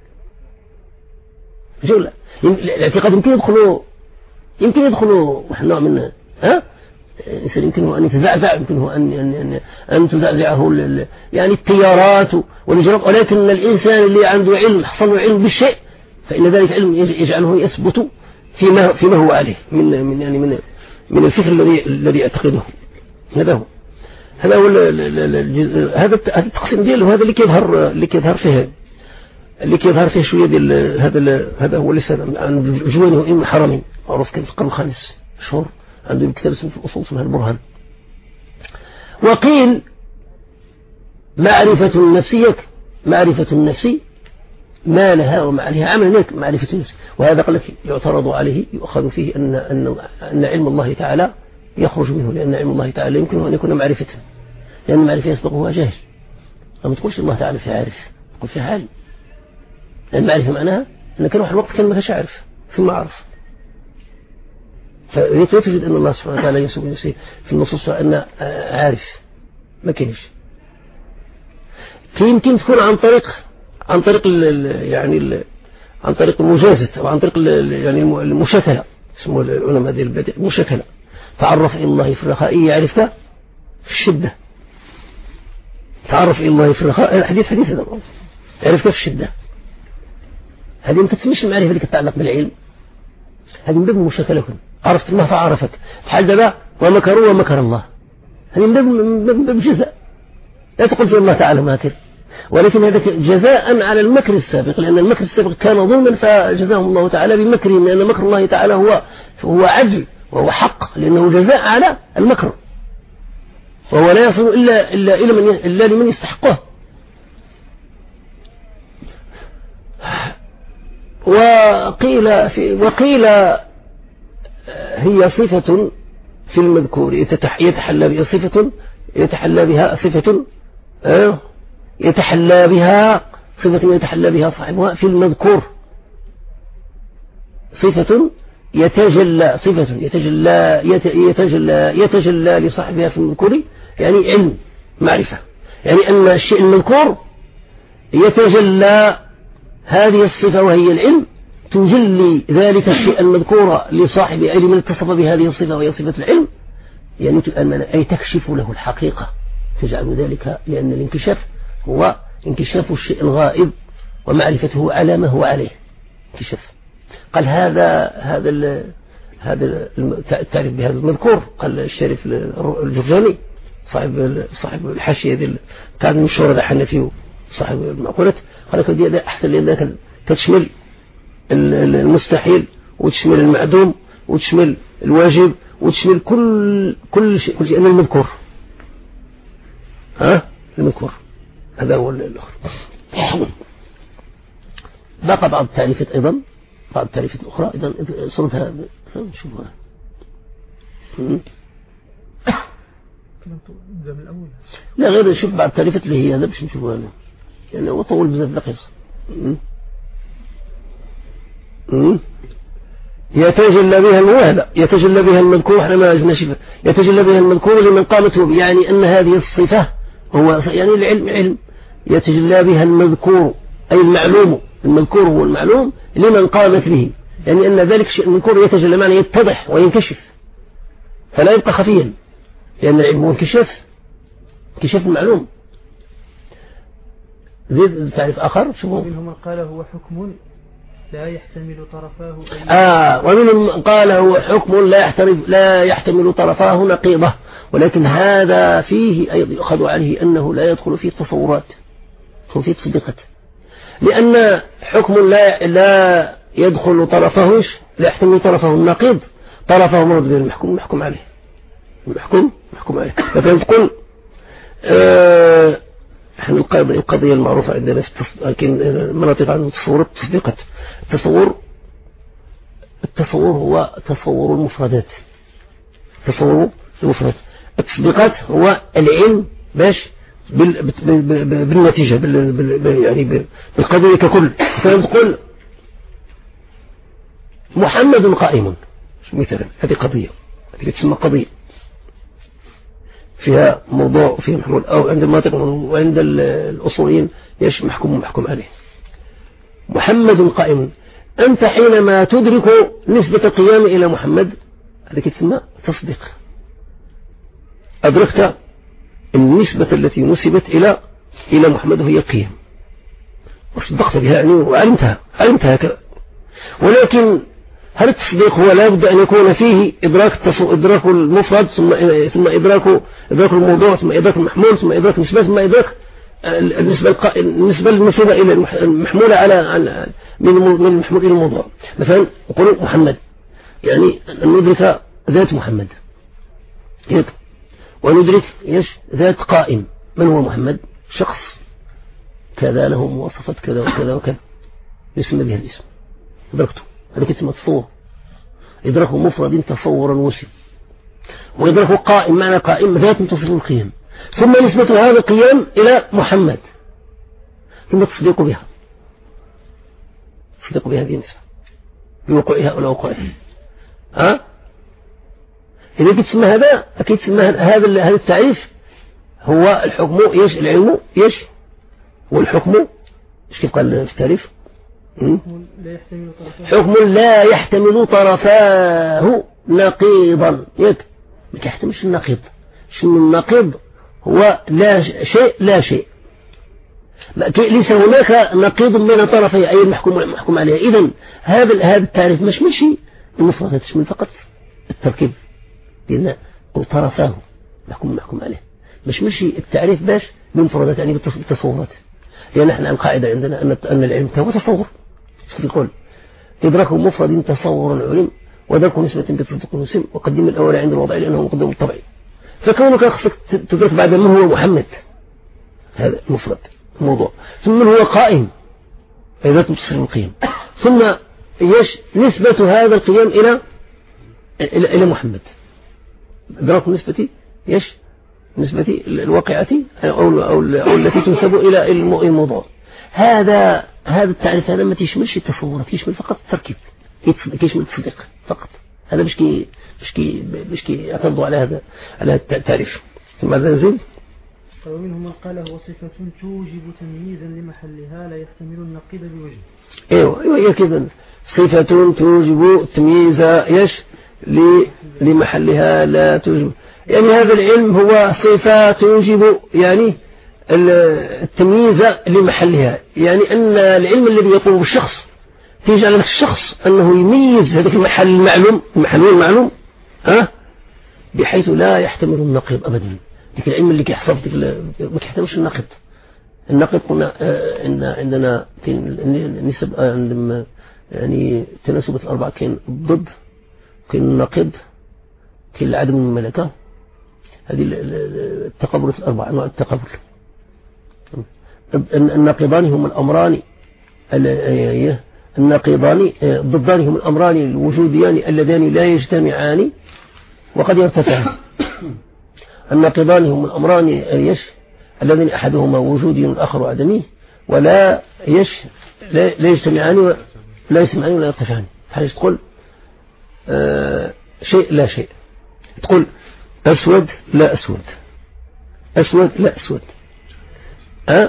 جل الاعتقاد يمكن يدخله يمكن يدخلوا نوع من ها الإنسان يمكنه أن يتزعزع، يمكنه أن أن أن تزعزعه يعني التيارات والجرب، ولكن الإنسان اللي عنده علم حصل له علم بالشيء فإن ذلك علم يجعله يثبت فيما فيما هو عليه من من يعني من من الفكر الذي الذي يعتقده. هذا هو هذا هو هذا التقسيم دياله، هذا اللي كيظهر اللي كيظهر فيه اللي كيظهر فيه شوية ديال هذا هذا هو لسان عن جوينه ابن الحرمين، معروف كان في القرن الخامس مشهور، عنده كتاب اسمه في الأصول اسمه البرهان. وقيل معرفة النفسية معرفة النفس ما لها وما عليها عمل هناك معرفة النفس. وهذا قال لك يعترض عليه، يؤخذ فيه أن أن أن علم الله تعالى يخرج منه، لأن علم الله تعالى يمكنه أن يكون معرفة، لأن المعرفة يسبقها جاهل. ما تقولش الله تعالى في عارف، تقول في عالم، لأن المعرفة معناها أن كان واحد الوقت كان ما كانش عارف ثم عرف. فإذا تجد أن الله سبحانه وتعالى يسوع نفسه في النصوص أن عارف ما كانش، يمكن تكون عن طريق عن طريق ال يعني ال عن طريق المجازة أو عن طريق يعني المشاكلة، اسمه العلماء هذه البدع مشاكلة. تعرف إلى الله في الرخاء يعرفك في الشدة، تعرف إلى الله في الرخاء حديث حديث هذا عرفك في الشدة. هذه ما تسميش المعرفة اللي تتعلق بالعلم، هذه من باب المشاكلة. عرفت الله فعرفك، بحال دابا ومكروا ومكر الله، هذه من باب الجزاء. لا تقول في الله تعالى ماكر، ولكن هذا جزاء على المكر السابق، لأن المكر السابق كان ظلما فجزاهم الله تعالى بمكرهم، لأن مكر الله تعالى هو هو عدل وهو حق، لأنه جزاء على المكر، وهو لا يصل إلا إلا إلى من إلا لمن يستحقه. وقيل في وقيل هي صفة في المذكور يتحلى بها صفة يتحلى بها صفة يتحلى بها صفة يتحلى بها صاحبها في المذكور، صفة يتجلى صفة يتجلى يتجلى يتجلى لصاحبها في المذكور، يعني علم معرفة، يعني أن الشيء المذكور يتجلى هذه الصفة وهي العلم، تجلي ذلك الشيء المذكور لصاحب علم اتصف بهذه الصفة وهي صفة العلم، يعني أي تكشف له الحقيقة، تجعل ذلك، لأن الانكشاف هو انكشاف الشيء الغائب ومعرفته على ما هو عليه انكشاف. قال هذا هذا هذا التعريف بهذا المذكور، قال الشريف الجرجاني صاحب صاحب الحاشية هذه كان مشهور هذا حنفي صاحب المعقولات، قال لك هذا أحسن لأنها تشمل المستحيل وتشمل المعدوم وتشمل الواجب وتشمل كل كل شيء كل شيء أن المذكور ها المذكور هذا هو الآخر. بقى بعض التعريفات أيضا بعض التعريفات الأخرى إذا صورتها نشوفها. لا غير شوف بعض التعريفات اللي هي هذا باش نشوفها أنا يعني هو طول بزاف القصة. يتجلى بها الموهلة يتجلى بها المذكور احنا ما نشوفها يتجلى بها المذكور لمن قامته يعني أن هذه الصفة هو يعني العلم علم يتجلى بها المذكور أي المعلوم المذكور هو المعلوم لمن قامت به يعني أن ذلك الشيء المذكور يتجلى معنى يتضح وينكشف فلا يبقى خفيا لأن العلم هو انكشاف انكشاف المعلوم. زيد تعريف آخر شوفوا منهم من قال هو حكم لا يحتمل طرفاه آه ومنهم من قال هو حكم لا يحتمل لا يحتمل طرفاه نقيضة ولكن هذا فيه أيضا يؤخذ عليه أنه لا يدخل فيه التصورات يدخل فيه تصديقات لأن حكم لا لا يدخل طرفه لا يحتمل طرفه النقيض طرفه مرض به المحكوم محكوم عليه المحكوم محكوم عليه. لكن تقول آه احنا القضية القضية المعروفة عندنا في التص... لكن مناطق عن التصور التصديقات التصور التصور هو تصور المفردات تصور المفردات التصديقات هو العلم باش بال... بال... بالنتيجة بال... بال... يعني بالقضية ككل. فتقول محمد قائم مثلا هذه قضية هذه تسمى قضية فيها موضوع فيها محمول أو عند المناطق وعند الأصوليين يش محكوم محكوم عليه. محمد قائم أنت حينما تدرك نسبة القيام إلى محمد هذا تسمى تصديق أدركت النسبة التي نسبت إلى إلى محمد وهي القيام وصدقت بها يعني وعلمتها علمتها كذا. ولكن هل التصديق هو لا بد أن يكون فيه إدراك التصو... إدراك المفرد ثم ثم إدراك إدراك الموضوع ثم إدراك المحمول ثم إدراك النسبة ثم إدراك النسبة الق... النسبة المنسوبة إلى المحمولة على من من المحمول إلى الموضوع. مثلا نقول محمد يعني أن ندرك ذات محمد هيك وندرك إيش ذات قائم. من هو محمد؟ شخص كذا له مواصفات كذا وكذا وكذا يسمى بها الاسم أدركته هذا كتسمى تصور. إدراكه مفرد تصورا وسم وإدراكه قائم معنى قائم ذات متصف القيام ثم نسبة هذا القيام إلى محمد ثم تصديق بها تصديق بها هذه النسبة بوقوعها أو لا وقوعها. ها إذا كتسمى هذا أكيد تسمى هذا هذا التعريف هو الحكم يش العلم يش والحكم إيش كيف قال في التعريف حكم لا يحتمل طرفاه نقيضا يك ما يحتملش النقيض. شنو النقيض؟ هو لا شيء لا شيء ليس هناك نقيض بين طرفي أي المحكوم والمحكوم عليه. إذن هذا هذا التعريف مش ماشي المفردات تشمل فقط التركيب لأن طرفاه محكوم محكوم عليه مش ماشي التعريف باش بمفردات يعني بالتصورات. يعني احنا القاعدة عندنا أن أن العلم هو تصور يقول إدراك مفرد تصور علم وذلك نسبة بتصدق الوسم وقدم الأول عند الوضع لأنه مقدم الطبعي. فكونك خصك تدرك بعد من هو محمد هذا مفرد موضوع ثم من هو قائم إذا تصل القيام ثم يش نسبة هذا القيام إلى إلى, إلى محمد إدراك نسبة يش نسبة الواقعة أو, أو, أو التي تنسب إلى الموضوع. هذا هذا التعريف هذا ما تشملش التصورات يشمل فقط التركيب يشمل التصديق فقط. هذا باش كي باش كي باش كي يعترضوا على هذا على هذا التعريف. ثم ماذا نزيد؟ ومنهم من قال هو صفة توجب تمييزا لمحلها لا يحتمل النقيض بوجه. ايوه ايوه كذا صفة توجب تمييز ايش لمحلها لا توجب يعني هذا العلم هو صفة توجب يعني التمييز لمحلها يعني أن العلم الذي يقوم بالشخص تيجي على الشخص أنه يميز هذاك المحل المعلوم المحل المعلوم ها بحيث لا يحتمل النقيض أبدا. ذيك العلم اللي كيحصل ما كيحتملش النقيض. النقيض قلنا عندنا عندنا نسب عندما يعني تناسبات الأربعة كاين الضد كاين النقيض كاين العدم الملكة، هذه التقابل الأربع أنواع التقابل. النقيضان هم الأمران النقيضان الضدان هم الأمران الوجوديان اللذان لا يجتمعان وقد يرتفعان. النقيضان هم الأمران يش الذين أحدهما وجودي والآخر عدمي ولا يش لا, لا يجتمعان لا يجتمعان ولا يرتفعان. حاجة تقول آه شيء لا شيء، تقول أسود لا أسود، أسود لا أسود. أه؟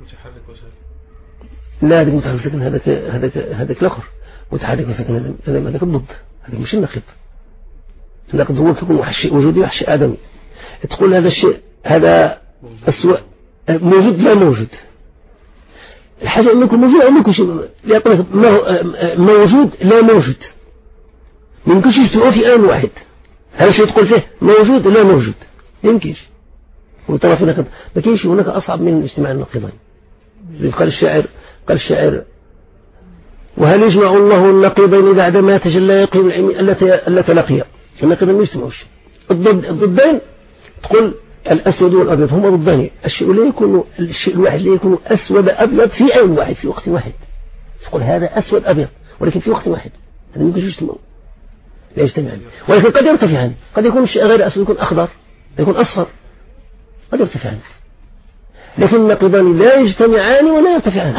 لا هذاك متحرك وساكن، هذاك هذاك هذاك الآخر متحرك وساكن، هذا هذاك الضد، هذاك مش النقيض. النقيض هو يكون شيء وجودي وشيء آدمي. تقول هذا الشيء هذا أسود موجود لا موجود، الحاجة أن يكون موجود أو ما يكونش موجود لا موجود، ما يمكنش يجتمعوا في آن واحد. هذا الشيء تقول فيه موجود لا موجود ما يمكنش، وترى في نقيض ما كاينش هناك أصعب من اجتماع النقيضين. قال الشاعر قال الشاعر وهل يجمع الله النقيضين إذا عندما تجلى يقين العلم ألا تلاقيا. النقيضين ما يجتمعوش، الضد الضدين تقول الأسود والأبيض هما ضدان، الشيء لا يكون الشيء الواحد لا يكون أسود أبيض في آن واحد في وقت واحد، تقول هذا أسود أبيض ولكن في وقت واحد، هذا ما يمكنش يجتمعوا لا يجتمعان، ولكن قد يرتفعان، قد يكون الشيء غير أسود يكون أخضر يكون أصفر قد يرتفعان، لكن النقيضان لا يجتمعان ولا يرتفعان.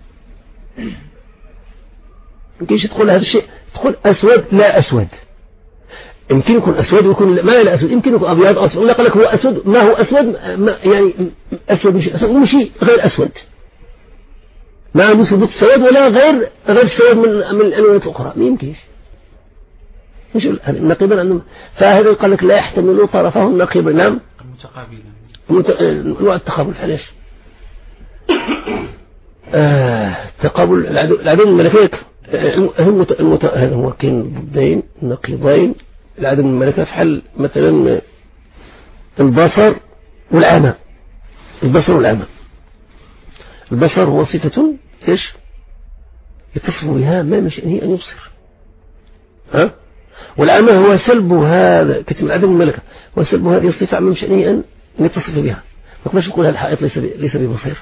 يمكنش تقول هذا الشيء تقول أسود لا أسود، يمكن يكون أسود ويكون ما لا أسود، يمكن يكون أبيض أسود. لا قال لك هو أسود ما هو أسود ما يعني أسود مش أسود ومشي غير أسود، ما عنده ثبوت السواد ولا غير غير السواد من من الألوانات الأخرى، ما يمكنش. مش النقيضان عندهم، فهذا قال لك لا يحتمل طرفه النقيض. نعم متقابلين نوع التقابل. علاش آه تقابل العدم الملكية هم المت... هذا هو كاين ضدين نقيضين العدم الملكة في حل مثلا البصر والعمى. البصر والعمى، البصر هو صفة ايش يتصف بها ما من شأنه أن يبصر، ها؟ والعمى هو سلب هذا كتم العدم الملكة، وسلب هذه الصفة من شأنه أن يتصف بها. ما نقدرش نقول هذا الحائط ليس ليس ببصير،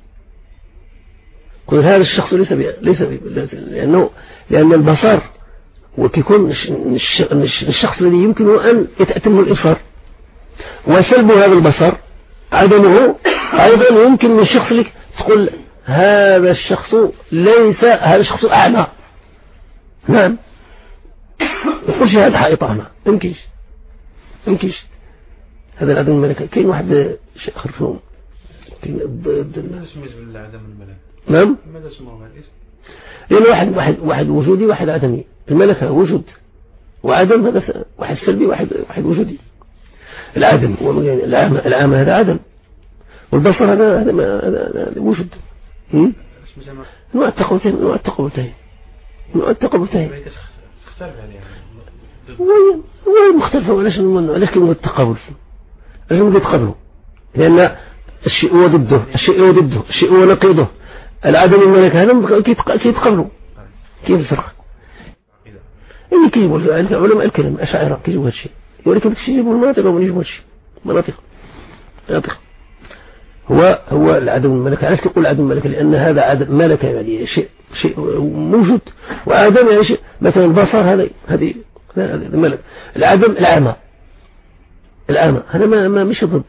قل هذا الشخص ليس ب... ليس ب... لأنه لأن البصر وكيكون الشخص الذي يمكن أن يتأتمه الإبصار، وسلب هذا البصر عدمه أيضا يمكن للشخص لك تقول هذا الشخص ليس هذا الشخص أعمى. نعم ما تقولش هذا حائط أعمى، يمكنش يمكنش هذا العدم الملكة. كاين واحد شيء آخر فيهم كاين ماذا سميت بالعدم الملكة؟ نعم ماذا سموه هذا الاسم؟ لأن واحد واحد واحد وجودي واحد عدمي. الملكة وجود وعدم، هذا واحد سلبي واحد واحد وجودي. العدم يعني العامة العامة هذا عدم، والبصر هذا هذا هذا وجود. نوع التقابلتين نوع التقابلتين نوع التقابلتين تختلف عليها وين وين مختلفة. علاش علاش كيقولوا التقابل؟ علاش ما يتقابلوا؟ لأن الشيء هو ضده، الشيء هو ضده، الشيء هو نقيضه. العدم الملك هذا كيتقابلوا. كيف الفرق؟ اللي كيجيبوا علماء الكلام الأشاعرة كيجيبوا هذا الشيء، ولكن هذا الشيء يجيبوا المناطق وما يجيبوا هذا الشيء مناطق مناطق. هو هو العدم الملكة. علاش كيقول العدم الملكة؟ لأن هذا عدم ملكة يعني شيء شيء موجود، وعدم يعني شيء مثلا البصر هذا هذه هذا ملك. العدم العامة العامة هذا ما ما مش ضد،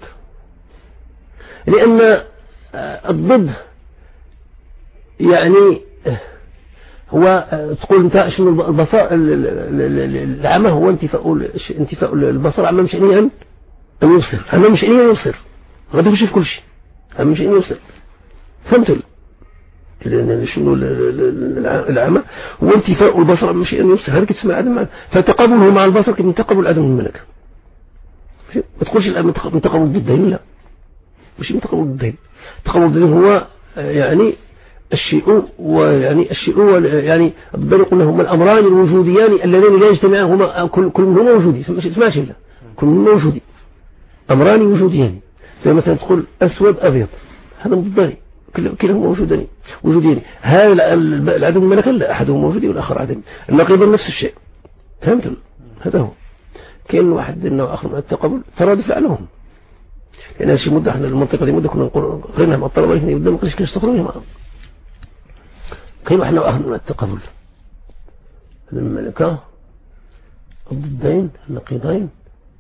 لأن الضد يعني هو تقول انت شنو البصر العامة هو انتفاء انتفاء البصر عامة مش يعني أن أن يبصر، عامة مش يعني أن يبصر غادي يشوف كل شيء، عامة مش يعني يبصر. فهمتوا لأن شنو العامة هو انتفاء البصر عامة مش يعني يبصر، هذا كتسمى العدم. فتقابله مع البصر كيف تقابل العدم الملكة. ما تقولش من تقابل الضدين، لا مش من تقابل الضدين. تقابل الضدين هو يعني الشيء ويعني الشيء يعني الضدين يقول لهم الأمران الوجوديان اللذين لا يجتمعان هما كل كل منهما وجودي، اسمعش لا كل منهما وجودي، أمران وجوديان. مثلا تقول أسود أبيض هذا ضدان كلاهما وجودان وجوديان. هذا العدم الملكة لا أحدهم موجودي والآخر عدمي. النقيض نفس الشيء. فهمت؟ هذا هو كاين واحد النوع آخر من التقبل ترادف لهم، لأن هذا شي مدة احنا المنطقة دي مدة كنا نقول غيرنا مع الطلبة يبدأ ما نقدرش كنستخدموا منهم. كاين واحد نوع آخر من التقبل، الملكة الضدين النقيضين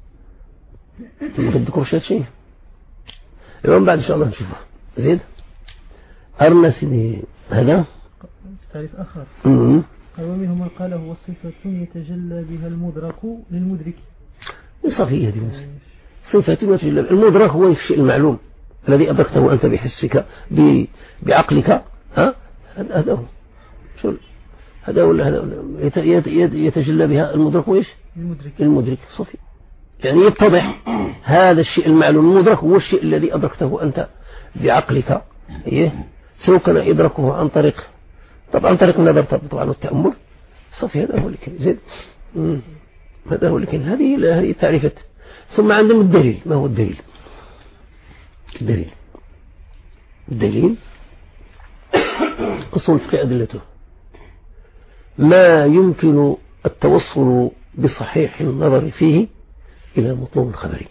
تبقى تذكر شي شيء اليوم بعد إن شاء الله نشوفه. زيد أرنا سيدي هذا تعريف آخر. امم قال ومنهم من قال هو صفة يتجلى بها المدرك للمدرك. صفية هذه صفة يتجلى المدرك هو الشيء المعلوم الذي أدركته أنت بحسك بعقلك. ها هذا هو شو هذا ولا هذا يتجلى بها المدرك وإيش المدرك المدرك صفي، يعني يتضح هذا الشيء المعلوم المدرك هو الشيء الذي أدركته أنت بعقلك. إيه سواء كان إدراكه عن طريق طبعا عن طريق النظر طبعا والتأمل صفي. هذا هو اللي كان زين. هذا هو اللي كان هذه هذه التعريفات. ثم عندهم الدليل. ما هو الدليل؟ الدليل الدليل أصول الفقه أدلته ما يمكن التوصل بصحيح النظر فيه إلى مطلوب الخبري.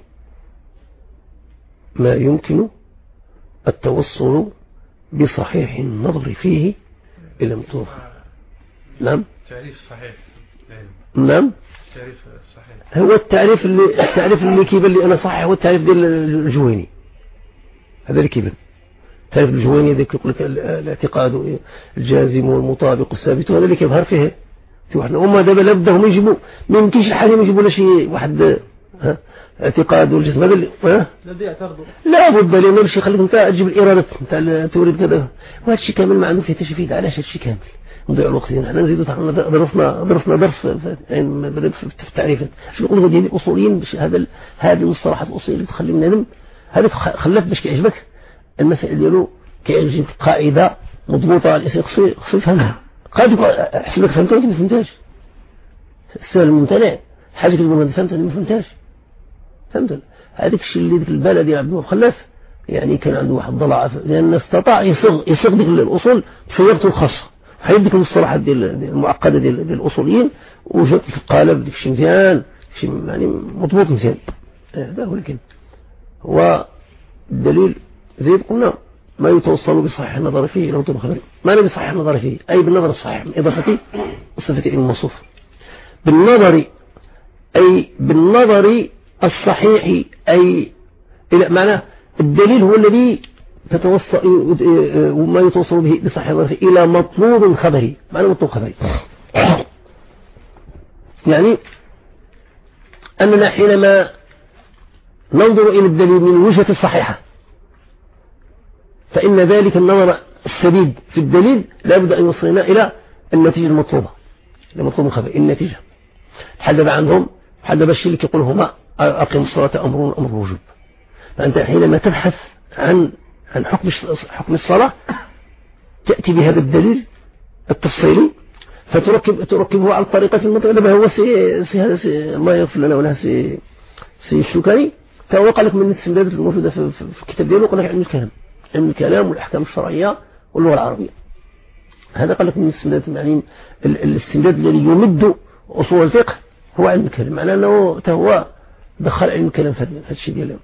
ما يمكن التوصل بصحيح النظر فيه إلى مطلوب. نعم تعريف صحيح. نعم تعريف صحيح هو التعريف اللي التعريف اللي كيبان لي أنا صحيح هو التعريف ديال الجويني. هذا اللي كيبان تعريف الجويني ذاك يقول لك الاعتقاد الجازم والمطابق الثابت، وهذا اللي كيظهر فيه في واحد هما دابا لابد هم يجيبوا ما يمكنش الحال يجيبوا لا شي واحد ها اعتقاد والجسم هذا اللي ها لا يعترضوا لا بد لانه باش يخليك انت تجيب الاراده انت تريد كذا، وهذا الشيء كامل ما عنده فيه تشفيد. علاش هذا الشيء كامل نضيع الوقت هنا حنا نزيدوا درسنا درسنا درس في يعني في التعريفات اش نقولوا ديال الاصوليين باش هذا هذه المصطلحات الاصوليه اللي تخلي بنادم هذا خلاك باش كيعجبك المسائل ديالو كيعجبك قاعده مضبوطه الانسان خصو خصو يفهمها. قد حسبك فهمت وانت ما فهمتهاش. السؤال الممتنع حاجه كتقول ما فهمت ما فهمتهاش. فهمت هذاك الشيء اللي ذيك البلد ديال عبد الوهاب خلاف يعني كان عنده واحد ضلع لان استطاع يصغ يصغ ديك الاصول بصيغته الخاصه حيد ديك المصطلحات ديال المعقده ديال ديال الاصوليين وجات في القالب ديك الشيء مزيان شيء يعني مضبوط مزيان. هذا هو لكن هو الدليل زيد قلنا ما يتوصل بصحيح النظر فيه لو تم خبري. ما أنا بصحيح النظر فيه أي بالنظر الصحيح من إضافة الصفة إلى الموصوف بالنظر أي بالنظر الصحيح أي إلى معنى الدليل هو الذي تتوصل وما يتوصل به بصحيح النظر فيه إلى مطلوب خبري. معنى مطلوب خبري يعني أننا حينما ننظر إلى الدليل من الوجهة الصحيحة فإن ذلك النظر السديد في الدليل لا بد أن يوصلنا إلى النتيجة المطلوبة لمطلوب الخبر النتيجة. حدث عندهم حدث الشيء اللي يقول هما أقيم الصلاة أمر أمر وجوب. فأنت حينما تبحث عن عن حكم حكم الصلاة تأتي بهذا الدليل التفصيلي فتركب تركبه على الطريقة المطلوبة. هو سي سي هذا سي الله يغفر لنا ولا سي سي الشوكاني فهو قال لك من الاستمدادات الموجودة في, في, في الكتاب ديالو قال لك علم الكلام علم الكلام والأحكام الشرعية واللغة العربية. هذا قال لك من الاستمدادات يعني الاستمداد الذي يمد أصول الفقه هو علم الكلام. معناه أنه هو دخل علم الكلام في هذا الشيء ديالهم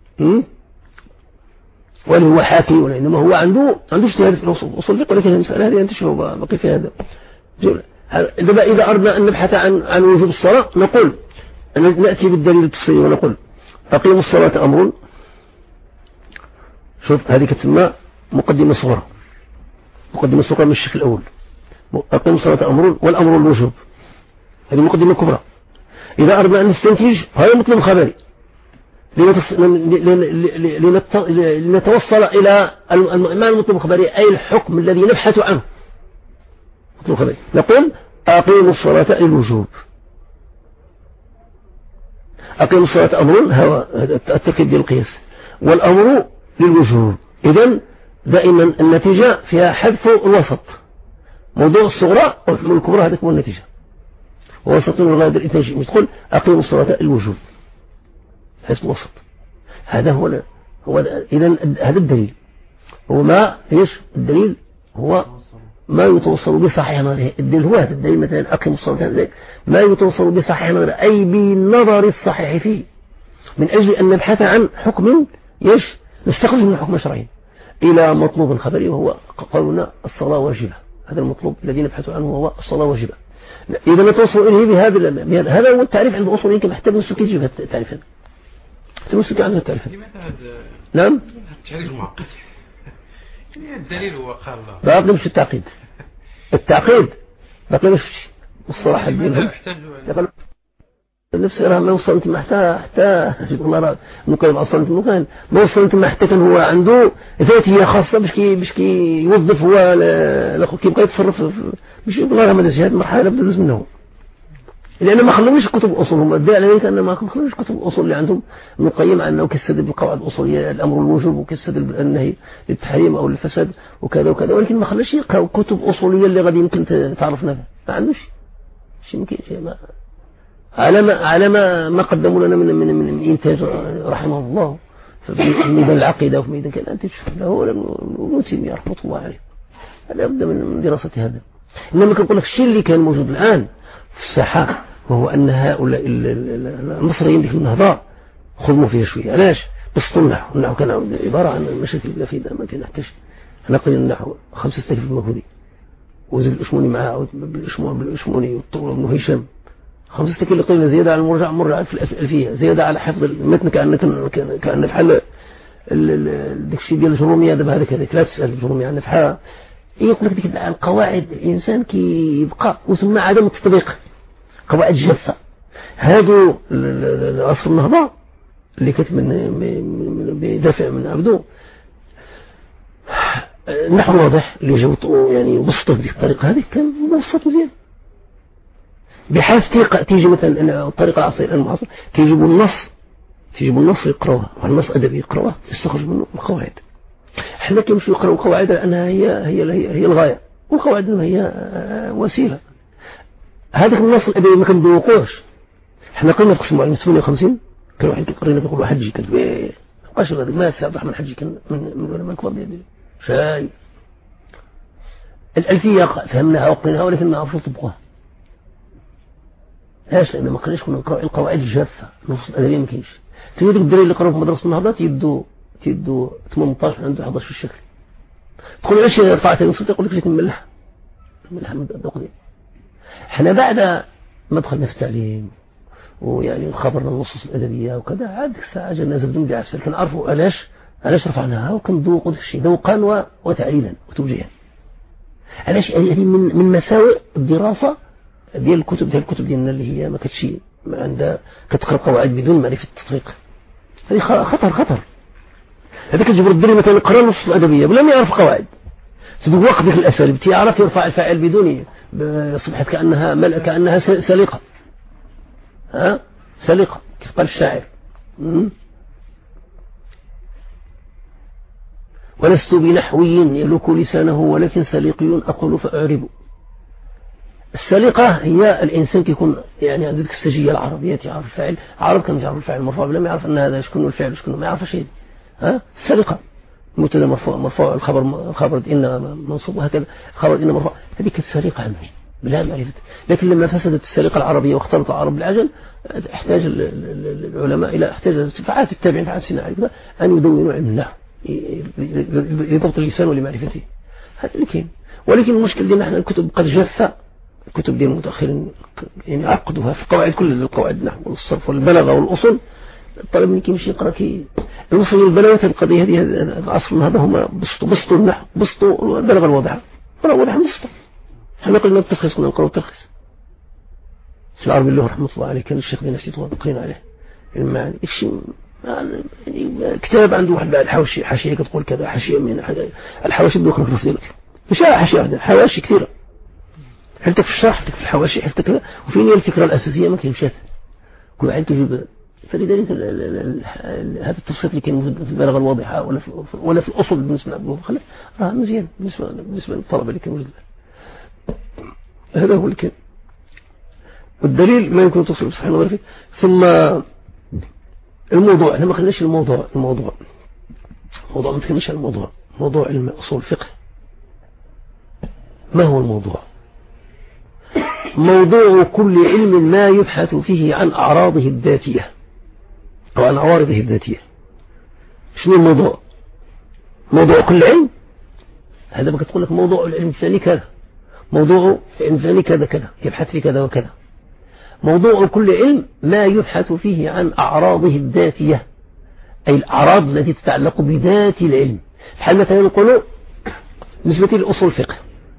ولا هو حاكي ولا إنما هو عنده عنده اجتهاد في أصول الفقه. ولكن المسألة هذه انتشر بقي في هذا. إذا أردنا أن نبحث عن عن وجوب الصلاة نقول أن نأتي بالدليل التفصيلي ونقول أقيم الصلاة أمر. شوف هذه كتسمى مقدمة صغرى. مقدمة صغرى من الشكل الأول. أقيم الصلاة أمر والأمر الوجوب هذه مقدمة كبرى. إذا أردنا أن نستنتج هذا مطلب خبري لنتوصل إلى ما المطلب الخبري أي الحكم الذي نبحث عنه مطلب خبري. نقول أقيم الصلاة الوجوب. أقيم الصلاة أمر هو التأكيد ديال القياس والأمر للوجوب. إذن دائما النتيجة فيها حذف الوسط. موضوع الصغرى والحمول الكبرى هذا هو النتيجة وسط الغادر الإنتاج يدخل أقيم الصلاة الوجوب حذف الوسط. هذا هو هو إذن هذا الدليل هو ما إيش الدليل هو ما يتوصل بصحيح نظره. الدليل هو هذا الدليل، مثلا أقيم الصلاة ما يتوصل بصحيح نظره أي بالنظر الصحيح فيه، من أجل أن نبحث عن حكم يش نستخرج من حكم شرعي إلى مطلوب خبري، وهو قولنا الصلاة واجبة. هذا المطلوب الذي نبحث عنه هو الصلاة واجبة. إذا نتوصل إليه بهذا، هذا هو التعريف عند الأصوليين. كما محتاج السكي يجيب التعريف هذا، السكي عنده التعريف هذا. نعم التعريف معقد. يعني الدليل هو قال الله. باقي مش التعقيد، التعقيد باقي مش مصطلح الدين. نفس راه ما وصلت ما حتى حتى والله ممكن وصلت ممكن ما وصلت ما حتى كان هو عنده ذاتيه خاصه باش كي باش كي يوظف هو الاخو كيبقى يتصرف باش يبغى هذا هذه المرحله بدا دز منه، لان ما خلوش كتب الاصول. هم ادعوا على ذلك ان ما خلوش كتب الاصول اللي عندهم ابن القيم انه كيستدل بالقواعد الاصوليه الامر الوجوب وكيستدل بالنهي للتحريم او الفساد وكذا وكذا، ولكن ما خلاش يلقاو كتب اصوليه اللي غادي يمكن تعرفنا ما عندوش شي يمكن شيء ما على ما على ما ما قدموا لنا من من من انتاج رحمه الله في ميدان العقيده وفي ميدان كذا. انت تشوف له ابن تيميه رحمه الله عليه، هذا يبدا من دراسه هذا. انما كنقول لك الشيء اللي كان موجود الان في الساحه وهو ان هؤلاء المصريين ديك النهضه خدموا فيها شويه. علاش؟ بسطوا النحو. النحو كان عباره عن مشاكل بلا فايده ما كان حتى شيء. احنا قلنا النحو خمسة آلاف المجهودي وزيد الاشموني معاه بالاشموني بالاشموني والطول بن هشام خمسة كيلو قيمة زيادة على المرجع مرجع في الألفية، زيادة على حفظ المتن كأن كأن بحال الدكشي ديال الجرومية دابا هذاك هذاك لا تسأل الجرومية عن نفحها. يقول لك ديك القواعد الإنسان كي يبقى وثم عدم التطبيق، قواعد جافة. هادو عصر النهضة اللي كانت من بدافع من عبدو نحو واضح اللي جاو يعني وسطوا بديك الطريقة هذه كان مبسط مزيان، بحيث تيجي مثلا الطريقة العصرية المعاصرة تيجيبوا النص تيجيبوا النص يقراوها، والنص أدبي يقراوها يستخرج منه القواعد. احنا كيمشيو يقراو القواعد لأنها هي هي هي, هي الغاية، والقواعد هي وسيلة. هذاك النص الأدبي ما كندوقوش. احنا قلنا نقسموا على ثمانية وخمسين، كان واحد كيقرينا كيقول حجي كان ما بقاش هذاك ما عبد الرحمن حجي كان من من العلماء الكبار ديالي شاي. الألفية فهمناها وقريناها ولكن ما عرفوش نطبقوها. علاش؟ لأن ما قلناش كنا نقرأ القواعد الجافة، النصوص الأدبية ما كاينش. في هذوك الدراري اللي قراو في مدرسة النهضة تيدوا تيدوا ثمانية عشر عنده أحد عشر في الشكل. تقول علاش رفعت النصوص؟ يقول لك جيت نملح نملح من الذوق ديالي. حنا بعد ما دخلنا في التعليم ويعني خبرنا النصوص الأدبية وكذا، عاد ديك الساعة جا الناس بدون بيع السلك كنعرفوا علاش علاش رفعناها وكنذوقوا داك الشيء ذوقا وتعليلا وتوجيها. علاش؟ هذه من من مساوئ الدراسة ديال الكتب ديال الكتب ديالنا اللي هي ما كتش عندها كتقرا قواعد بدون معرفه التطبيق. هذه خطر خطر. هذا كتجبر الدري مثلا يقرا النصوص الادبيه بلا ما يعرف قواعد، تذوق ديك الاساليب تيعرف يرفع الفاعل بدون صبحت كانها مل... كانها سليقه. ها سليقه كيف قال الشاعر. ولست بنحوي يلوك لسانه ولكن سليقي اقول فاعرب. السليقة هي الإنسان كيكون يعني عنده ذيك السجية العربية، يعرف الفاعل. عرب كان يعرف الفاعل المرفوع بلا ما يعرف أن هذا شكون الفعل شكون ما يعرف شيء. ها السليقة المبتدا مرفوع مرفوع الخبر الخبر إن منصوب وهكذا الخبر إن مرفوع، هذيك السليقة عنده بلا معرفة. لكن لما فسدت السليقة العربية واختلط العرب بالعجم احتاج العلماء إلى احتاج فعات التابعين فعات سنة أن يدونوا علم النحو لضبط اللسان ولمعرفته. هذا اللي كاين. ولكن المشكل ديالنا احنا الكتب قد جافة، الكتب ديال المتأخرين يعني عقدوها في القواعد كل القواعد النحو والصرف والبلاغة والأصول. الطالب اللي كيمشي يقرا كي المصريين البلاغات القضية هذه العصر من هذا هما بسطوا بسطوا النحو بسطوا البلاغة الواضحة البلاغة الواضحة بسطوا. حنا قلنا التلخيص كنا نقراو التلخيص. الشيخ العربي الله رحمة الله عليه كان الشيخ ديال نفسي طوال قرينا عليه المعنى شيء يعني كتاب عنده واحد بعد حواشي حاشية كتقول كذا حاشية من حاجة الحواشي بدو خمس رسائل مش حاشية واحدة حواشي كثيرة حتى في الشرح حتى في الحواشي حتى كذا. وفين هي الفكرة الأساسية ما كيمشات كل واحد تجيب. فلذلك هذا التفصيل اللي كان في البلاغة الواضحة ولا في ولا في الأصول بالنسبة لعبد الله خلف راه مزيان بالنسبة بالنسبة للطلبة اللي كان موجود. هذا هو اللي كان والدليل ما يمكن توصل بصحيح النظر فيه. ثم الموضوع احنا ما خليناش الموضوع الموضوع موضوع ما تكلمش عن الموضوع موضوع علم أصول الفقه ما هو الموضوع؟ موضوع كل علم ما يبحث فيه عن أعراضه الذاتية أو عن عوارضه الذاتية. شنو الموضوع؟ موضوع كل علم هذا بك تقول لك موضوع العلم الفلاني كذا، موضوع العلم الفلاني كذا كذا، يبحث في كذا وكذا. موضوع كل علم ما يبحث فيه عن أعراضه الذاتية، أي الأعراض التي تتعلق بذات العلم. بحال مثلا نقول بالنسبة لأصول الفقه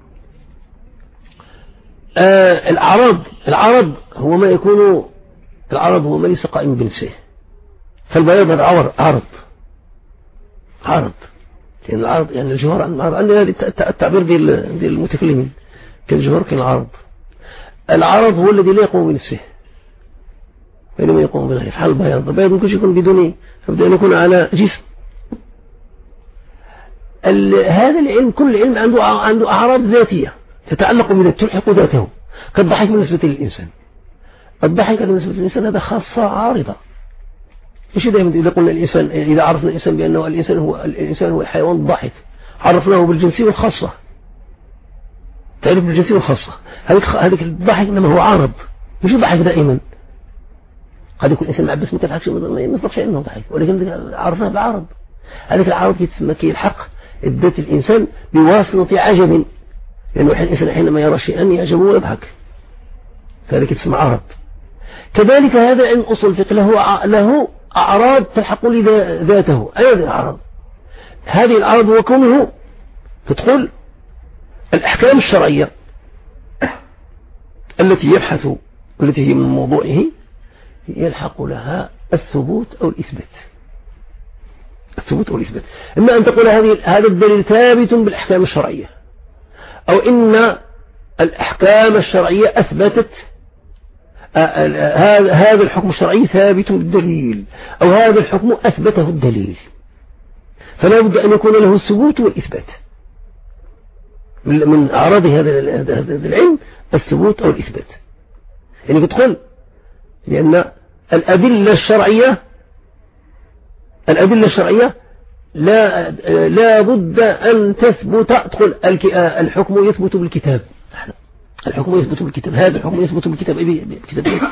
آه الأعراض العرض هو ما يكون العرض هو ما ليس قائم بنفسه. فالبياض هذا عرض عرض عرض لأن يعني العرض يعني الجوهر عن العرض عندنا التعبير ديال ديال المتكلمين كالجوهر كالعرض. العرض هو الذي لا يقوم بنفسه بينما يقوم بغيره. فحال البياض البياض ممكن يكون بدون يبدأ أن يكون على جسم. هذا العلم كل علم عنده عنده أعراض ذاتية تتعلق بذاته تلحق ذاته. كالضحك بالنسبة للإنسان، الضحك بالنسبة للإنسان هذا خاصة عارضة. مش دائما إذا قلنا الإنسان إذا عرفنا الإنسان بأنه الإنسان هو الإنسان هو الحيوان الضاحك عرفناه بالجنسية والخاصة، تعرف بالجنسية والخاصة. هذيك هذيك الضحك إنما هو عارض مش ضحك دائما. قد يكون الإنسان معبس ما كيضحكش ما يصدقش أنه ضحك، ولكن عرفناه بالعرض. هذيك العرض كيتسمى كيلحق الذات الإنسان بواسطة عجب، لأنه الإنسان حينما يرى شيئا يعجبه ويضحك، فذلك يتسمى عرض. كذلك هذا علم أصول الفقه له له أعراض تلحق لذاته. أي هذه الأعراض؟ هذه الأعراض وكونه تدخل الأحكام الشرعية التي يبحث والتي هي من موضوعه يلحق لها الثبوت أو الإثبات. الثبوت أو الإثبات، إما أن تقول هذه هذا الدليل ثابت بالأحكام الشرعية، أو إن الأحكام الشرعية أثبتت هذا الحكم الشرعي ثابت بالدليل، أو هذا الحكم أثبته الدليل. فلا بد أن يكون له الثبوت والإثبات. من أعراض هذا العلم الثبوت أو الإثبات. يعني بتقول لأن الأدلة الشرعية الأدلة الشرعية لا لا بد أن تثبت. تدخل الحكم يثبت بالكتاب، الحكم يثبت بالكتاب، هذا الحكم يثبت بالكتاب بالكتاب.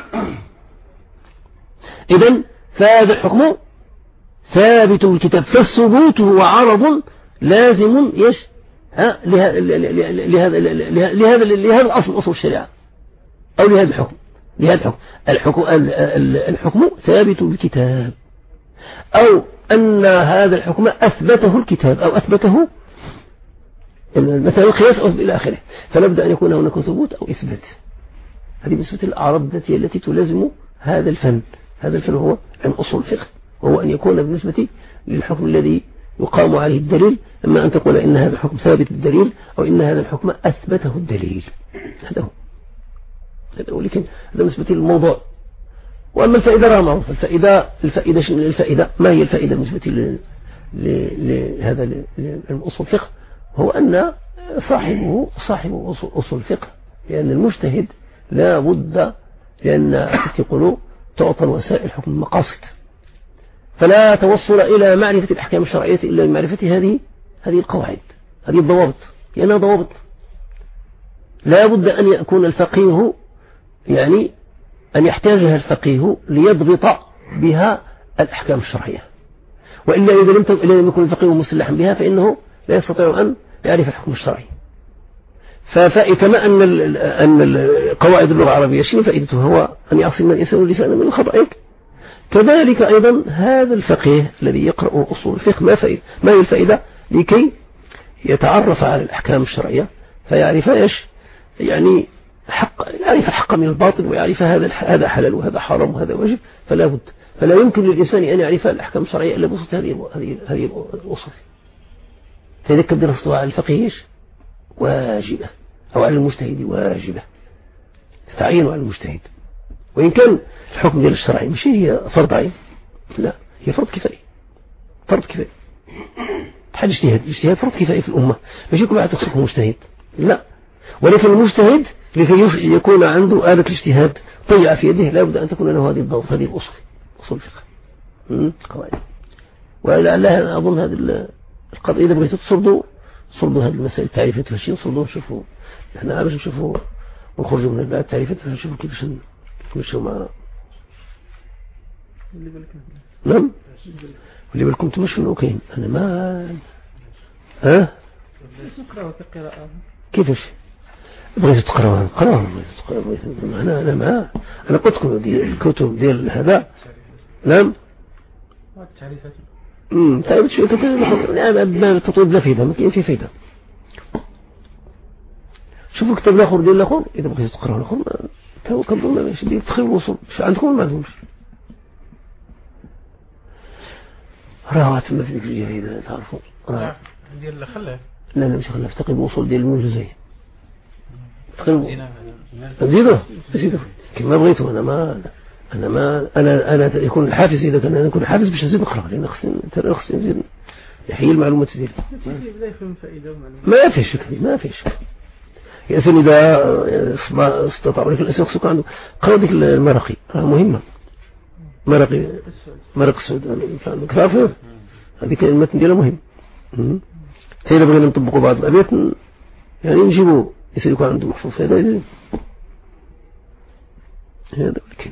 إذن فهذا الحكم ثابت بالكتاب، فالثبوت هو عرض لازم يش ها لهذا لهذا لهذا لهذا الأصل أصول الشريعة أو لهذا الحكم لهذا الحكم الحكم الحكم ثابت بالكتاب، أو أن هذا الحكم أثبته الكتاب أو أثبته مثلا القياس أو إلى آخره. فلا بد أن يكون هناك ثبوت أو إثبات. هذه بالنسبة للأعراض الذاتية التي تلازم هذا الفن. هذا الفن هو عن أصول الفقه، وهو أن يكون بالنسبة للحكم الذي يقام عليه الدليل، إما أن تقول إن هذا الحكم ثابت بالدليل أو إن هذا الحكم أثبته الدليل. هذا هو هذا هو لكن هذا بالنسبة للموضوع. وأما الفائدة راه معروف. الفائدة الفائدة شنو الفائدة؟ ما هي الفائدة بالنسبة لهذا الأصول الفقه؟ هو أن صاحبه صاحب أصول الفقه، لأن المجتهد لا بد لأن يقولوا تعطى الوسائل حكم المقاصد، فلا توصل إلى معرفة الأحكام الشرعية إلا لمعرفة هذه هذه القواعد، هذه الضوابط، لأنها ضوابط. لا بد أن يكون الفقيه يعني أن يحتاجها الفقيه ليضبط بها الأحكام الشرعية، وإلا إذا لم إذا لم يكن الفقيه مسلحا بها فإنه لا يستطيع أن يعرف الحكم الشرعي. فكما أن أن قواعد اللغة العربية شنو فائدته؟ هو أن يعصم الإنسان اللسان من الخطأ. كذلك أيضا هذا الفقيه الذي يقرأ أصول الفقه ما فائدة ما هي الفائدة؟ لكي يتعرف على الأحكام الشرعية فيعرف إيش يعني حق، يعرف الحق من الباطل، ويعرف هذا هذا حلال وهذا حرام وهذا واجب. فلا بد فلا يمكن للإنسان أن يعرف الأحكام الشرعية إلا بواسطة هذه هذه هذه الأصول. فذلك دراسته على الفقيه واجبة، أو على المجتهد واجبة، تتعين على المجتهد. وإن كان الحكم ديال الشرعي مش هي فرض عين، لا هي فرض كفاية، فرض كفاية بحال اجتهاد. الاجتهاد فرض كفاية في الأمة، ماشي كل واحد يخصه مجتهد، لا. ولكن المجتهد لكي يكون عنده آلة الاجتهاد طيعة في يده لا بد أن تكون له هذه الضوابط، هذه الأصول، أصول الفقه قواعد. ولعلها أظن هذه القضية إذا بغيتوا تصردوا صردوا هذه المسائل التعريفات فشين صردوا نشوفوا احنا باش نشوفوا ونخرجوا من بعد التعريفات نشوفوا كيفاش نمشيو مع اللي بالك نعم واللي بالكم تمشوا كاين انا ما ها نقراوها في القراءة كيفاش بغيت تقراوها نقراوها انا انا معاه انا قلت لكم ديال الكتب ديال هذا نعم التعريفات امم طيب شو كتب تطوير بلا فايده ما كاين فيه فايده شوفوا الكتاب الاخر ديال الاخر اذا بغيتوا تقراوا الاخر تا هو كنظن ماشي ديال تخيل الوصول واش عندكم ما عندهمش راه تما في ديك الجهه اذا تعرفوا راه ديال خلاه لا لا ماشي خلاه تقي الوصول ديال المنجزيه تقي نزيدوا نزيدوا كما بغيتوا انا ما انا ما انا انا يكون الحافز اذا كان انا نكون حافز باش نزيد نقرا لان خصني ترى خصني نزيد يحيي المعلومات ديالي ما فيش شك ما فيش يأثني إذا استطاعوا لك الأسئلة خصوصا عنده قرأ ديك المرقي راه مهمة مرقي مرق السود تعرفوا هذيك المتن ديالها مهم حين بغينا نطبقوا بعض الأبيات يعني نجيبوا يصير يكون عنده محفوظ في هذا هذا ولكن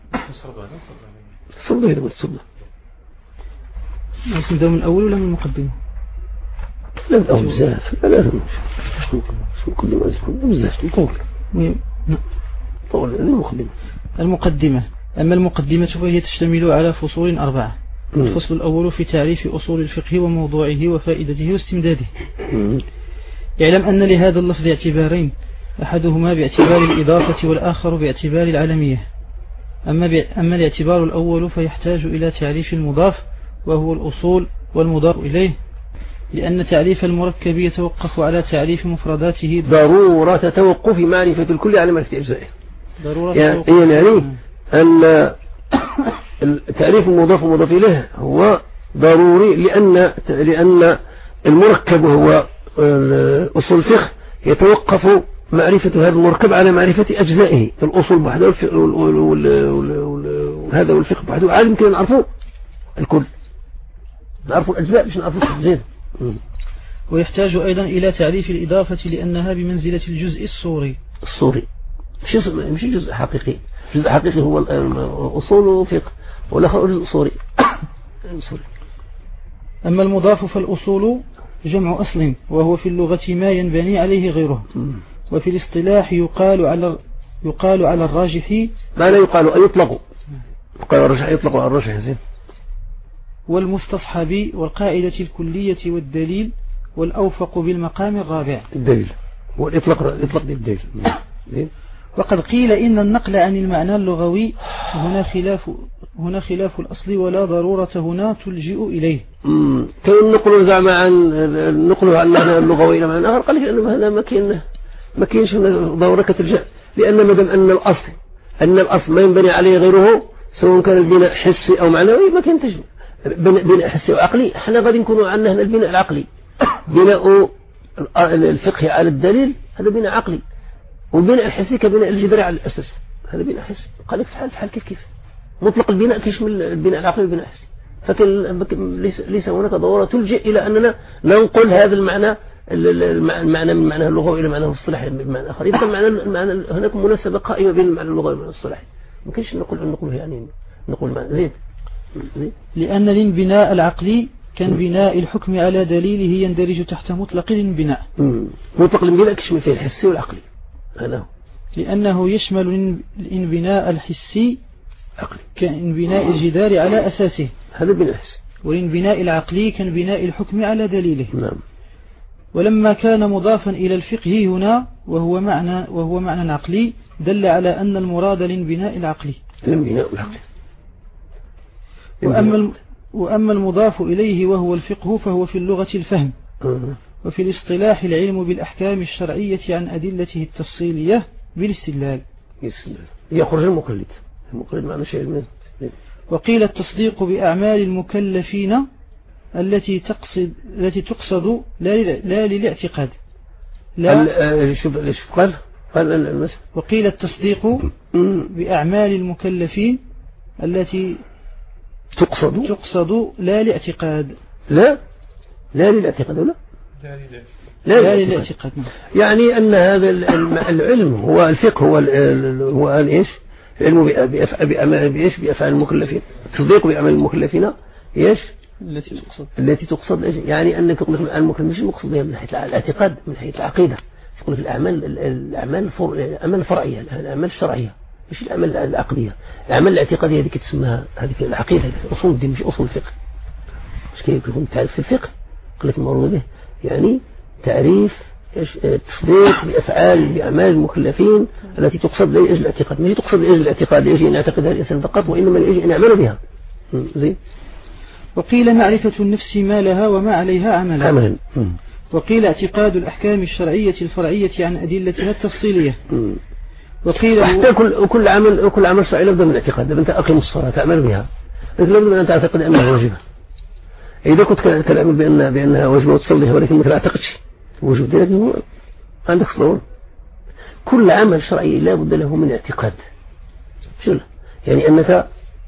صلوا هذا صلوا نبدأ من الأول ولا من المقدمة؟ لا من الأول بزاف لا لا شو كل ما زفنا بزاف نطول طول هذه المقدمة المقدمة أما المقدمة فهي تشتمل على فصول أربعة. الفصل الأول في تعريف أصول الفقه وموضوعه وفائدته واستمداده. اعلم أن لهذا اللفظ اعتبارين أحدهما باعتبار الإضافة والآخر باعتبار العلمية. أما, أما الاعتبار الأول فيحتاج إلى تعريف المضاف وهو الأصول والمضاف إليه لأن تعريف المركب يتوقف على تعريف مفرداته ضرورة توقف معرفة الكل على معرفة أجزائه. ضرورة يعني, يعني أن تعريف المضاف والمضاف إليه هو ضروري لأن لأن المركب وهو أصول الفقه يتوقف معرفة هذا المركب على معرفة أجزائه الأصول بحده وهذا والفقه بحده عالم كنا نعرفه الكل نعرفه الأجزاء مش نعرفه زين. ويحتاج أيضا إلى تعريف الإضافة لأنها بمنزلة الجزء الصوري الصوري مش جزء حقيقي. جزء حقيقي هو أصول فقه والآخر جزء صوري. أما المضاف فالأصول جمع أصل وهو في اللغة ما ينبني عليه غيره وفي الاصطلاح يقال على يقال على الراجح ما لا يقال أي يطلق يقال الراجح يطلق على الراجح زين والمستصحب والقاعدة الكلية والدليل والأوفق بالمقام الرابع الدليل والإطلاق الإطلاق الدليل زين. وقد قيل إن النقل عن المعنى اللغوي هنا خلاف هنا خلاف الأصل ولا ضرورة هنا تلجئ إليه. امم كان النقل زعما عن النقل عن المعنى اللغوي إلى معنى آخر قال لك أن هذا ما كاين ما كاينش ضرورة كتلجأ لأن ما دام أن الأصل أن الأصل ما ينبني عليه غيره سواء كان البناء حسي أو معنوي ما كاين تجمع بناء حسي وعقلي. احنا غادي نكونوا عندنا هنا البناء العقلي بناء الفقه على الدليل هذا بناء عقلي والبناء الحسي كبناء الجدري على الأساس هذا بناء حسي. قال لك فحال فحال كيف كيف مطلق البناء كيشمل البناء العقلي والبناء الحسي فكان ليس ليس هناك ضرورة تلجئ إلى أننا ننقل هذا المعنى المعنى من معناه اللغوي إلى معناه الاصطلاحي بمعنى آخر. يبقى المعنى المعنى هناك مناسبة قائمة بين المعنى اللغوي والمعنى الاصطلاحي ما كاينش نقول نقول يعني نقول معنى زيد. لأن الانبناء العقلي كان بناء الحكم على دليله يندرج تحت مطلق الانبناء. مطلق الانبناء كيشمل فيه الحسي والعقلي هذا هو لأنه يشمل الانبناء الحسي عقلي كانبناء الجدار على أساسه هذا بناء حسي والانبناء العقلي كان بناء الحكم على دليله. نعم. ولما كان مضافا إلى الفقه هنا وهو معنى وهو معنى عقلي دل على أن المراد الانبناء العقلي الانبناء العقلي. وأما وأما المضاف إليه وهو الفقه فهو في اللغة الفهم وفي الاصطلاح العلم بالأحكام الشرعية عن أدلته التفصيلية بالاستدلال. يخرج المقلد المقلد معنى شيء من. وقيل التصديق بأعمال المكلفين التي تقصد التي تقصد لا لا للاعتقاد لا شوف ليش قال قال المسح. وقيل التصديق بأعمال المكلفين التي تقصد تقصد لا لاعتقاد لا لا للاعتقاد ولا لا لا للاعتقاد. يعني أن هذا العلم هو الفقه، هو هو إيش؟ علم بإيش؟ بأفعال المكلفين، التصديق بأعمال المكلفين إيش؟ التي تقصد التي تقصد إيش؟ يعني أنك تقول لك المكلف مش المقصود بها من حيث الاعتقاد، من حيث العقيدة. تقول لك الأعمال الأعمال الأعمال الفرعية، الأعمال الشرعية، مش الأعمال العقدية. الأعمال الاعتقادية هذه كتسمىها هذه العقيدة، أصول الدين مش أصول الفقه. مش كيف يكون تعرف في الفقه قل لك المورود به، يعني تعريف التصديق بأفعال بأعمال المكلفين التي تقصد لأجل الاعتقاد، مش تقصد لأجل الاعتقاد يجي أن يعتقدها الإنسان فقط، وإنما يجي أن يعمل بها. زين. وقيل معرفة النفس ما لها وما عليها عملا. عملا. وقيل اعتقاد الأحكام الشرعية الفرعية عن أدلتها التفصيلية. وقيل حتى كل كل عمل كل عمل شرعي لابد من الاعتقاد. أنت أقيم الصلاة تعمل بها، لكن لابد من أن تعتقد أنها واجبة. إذا كنت تعمل بأن بأنها واجبة وتصليها ولكن ما تعتقدش وجود ذلك، هو عندك صور. كل عمل شرعي لا بد له من اعتقاد. شو يعني أنك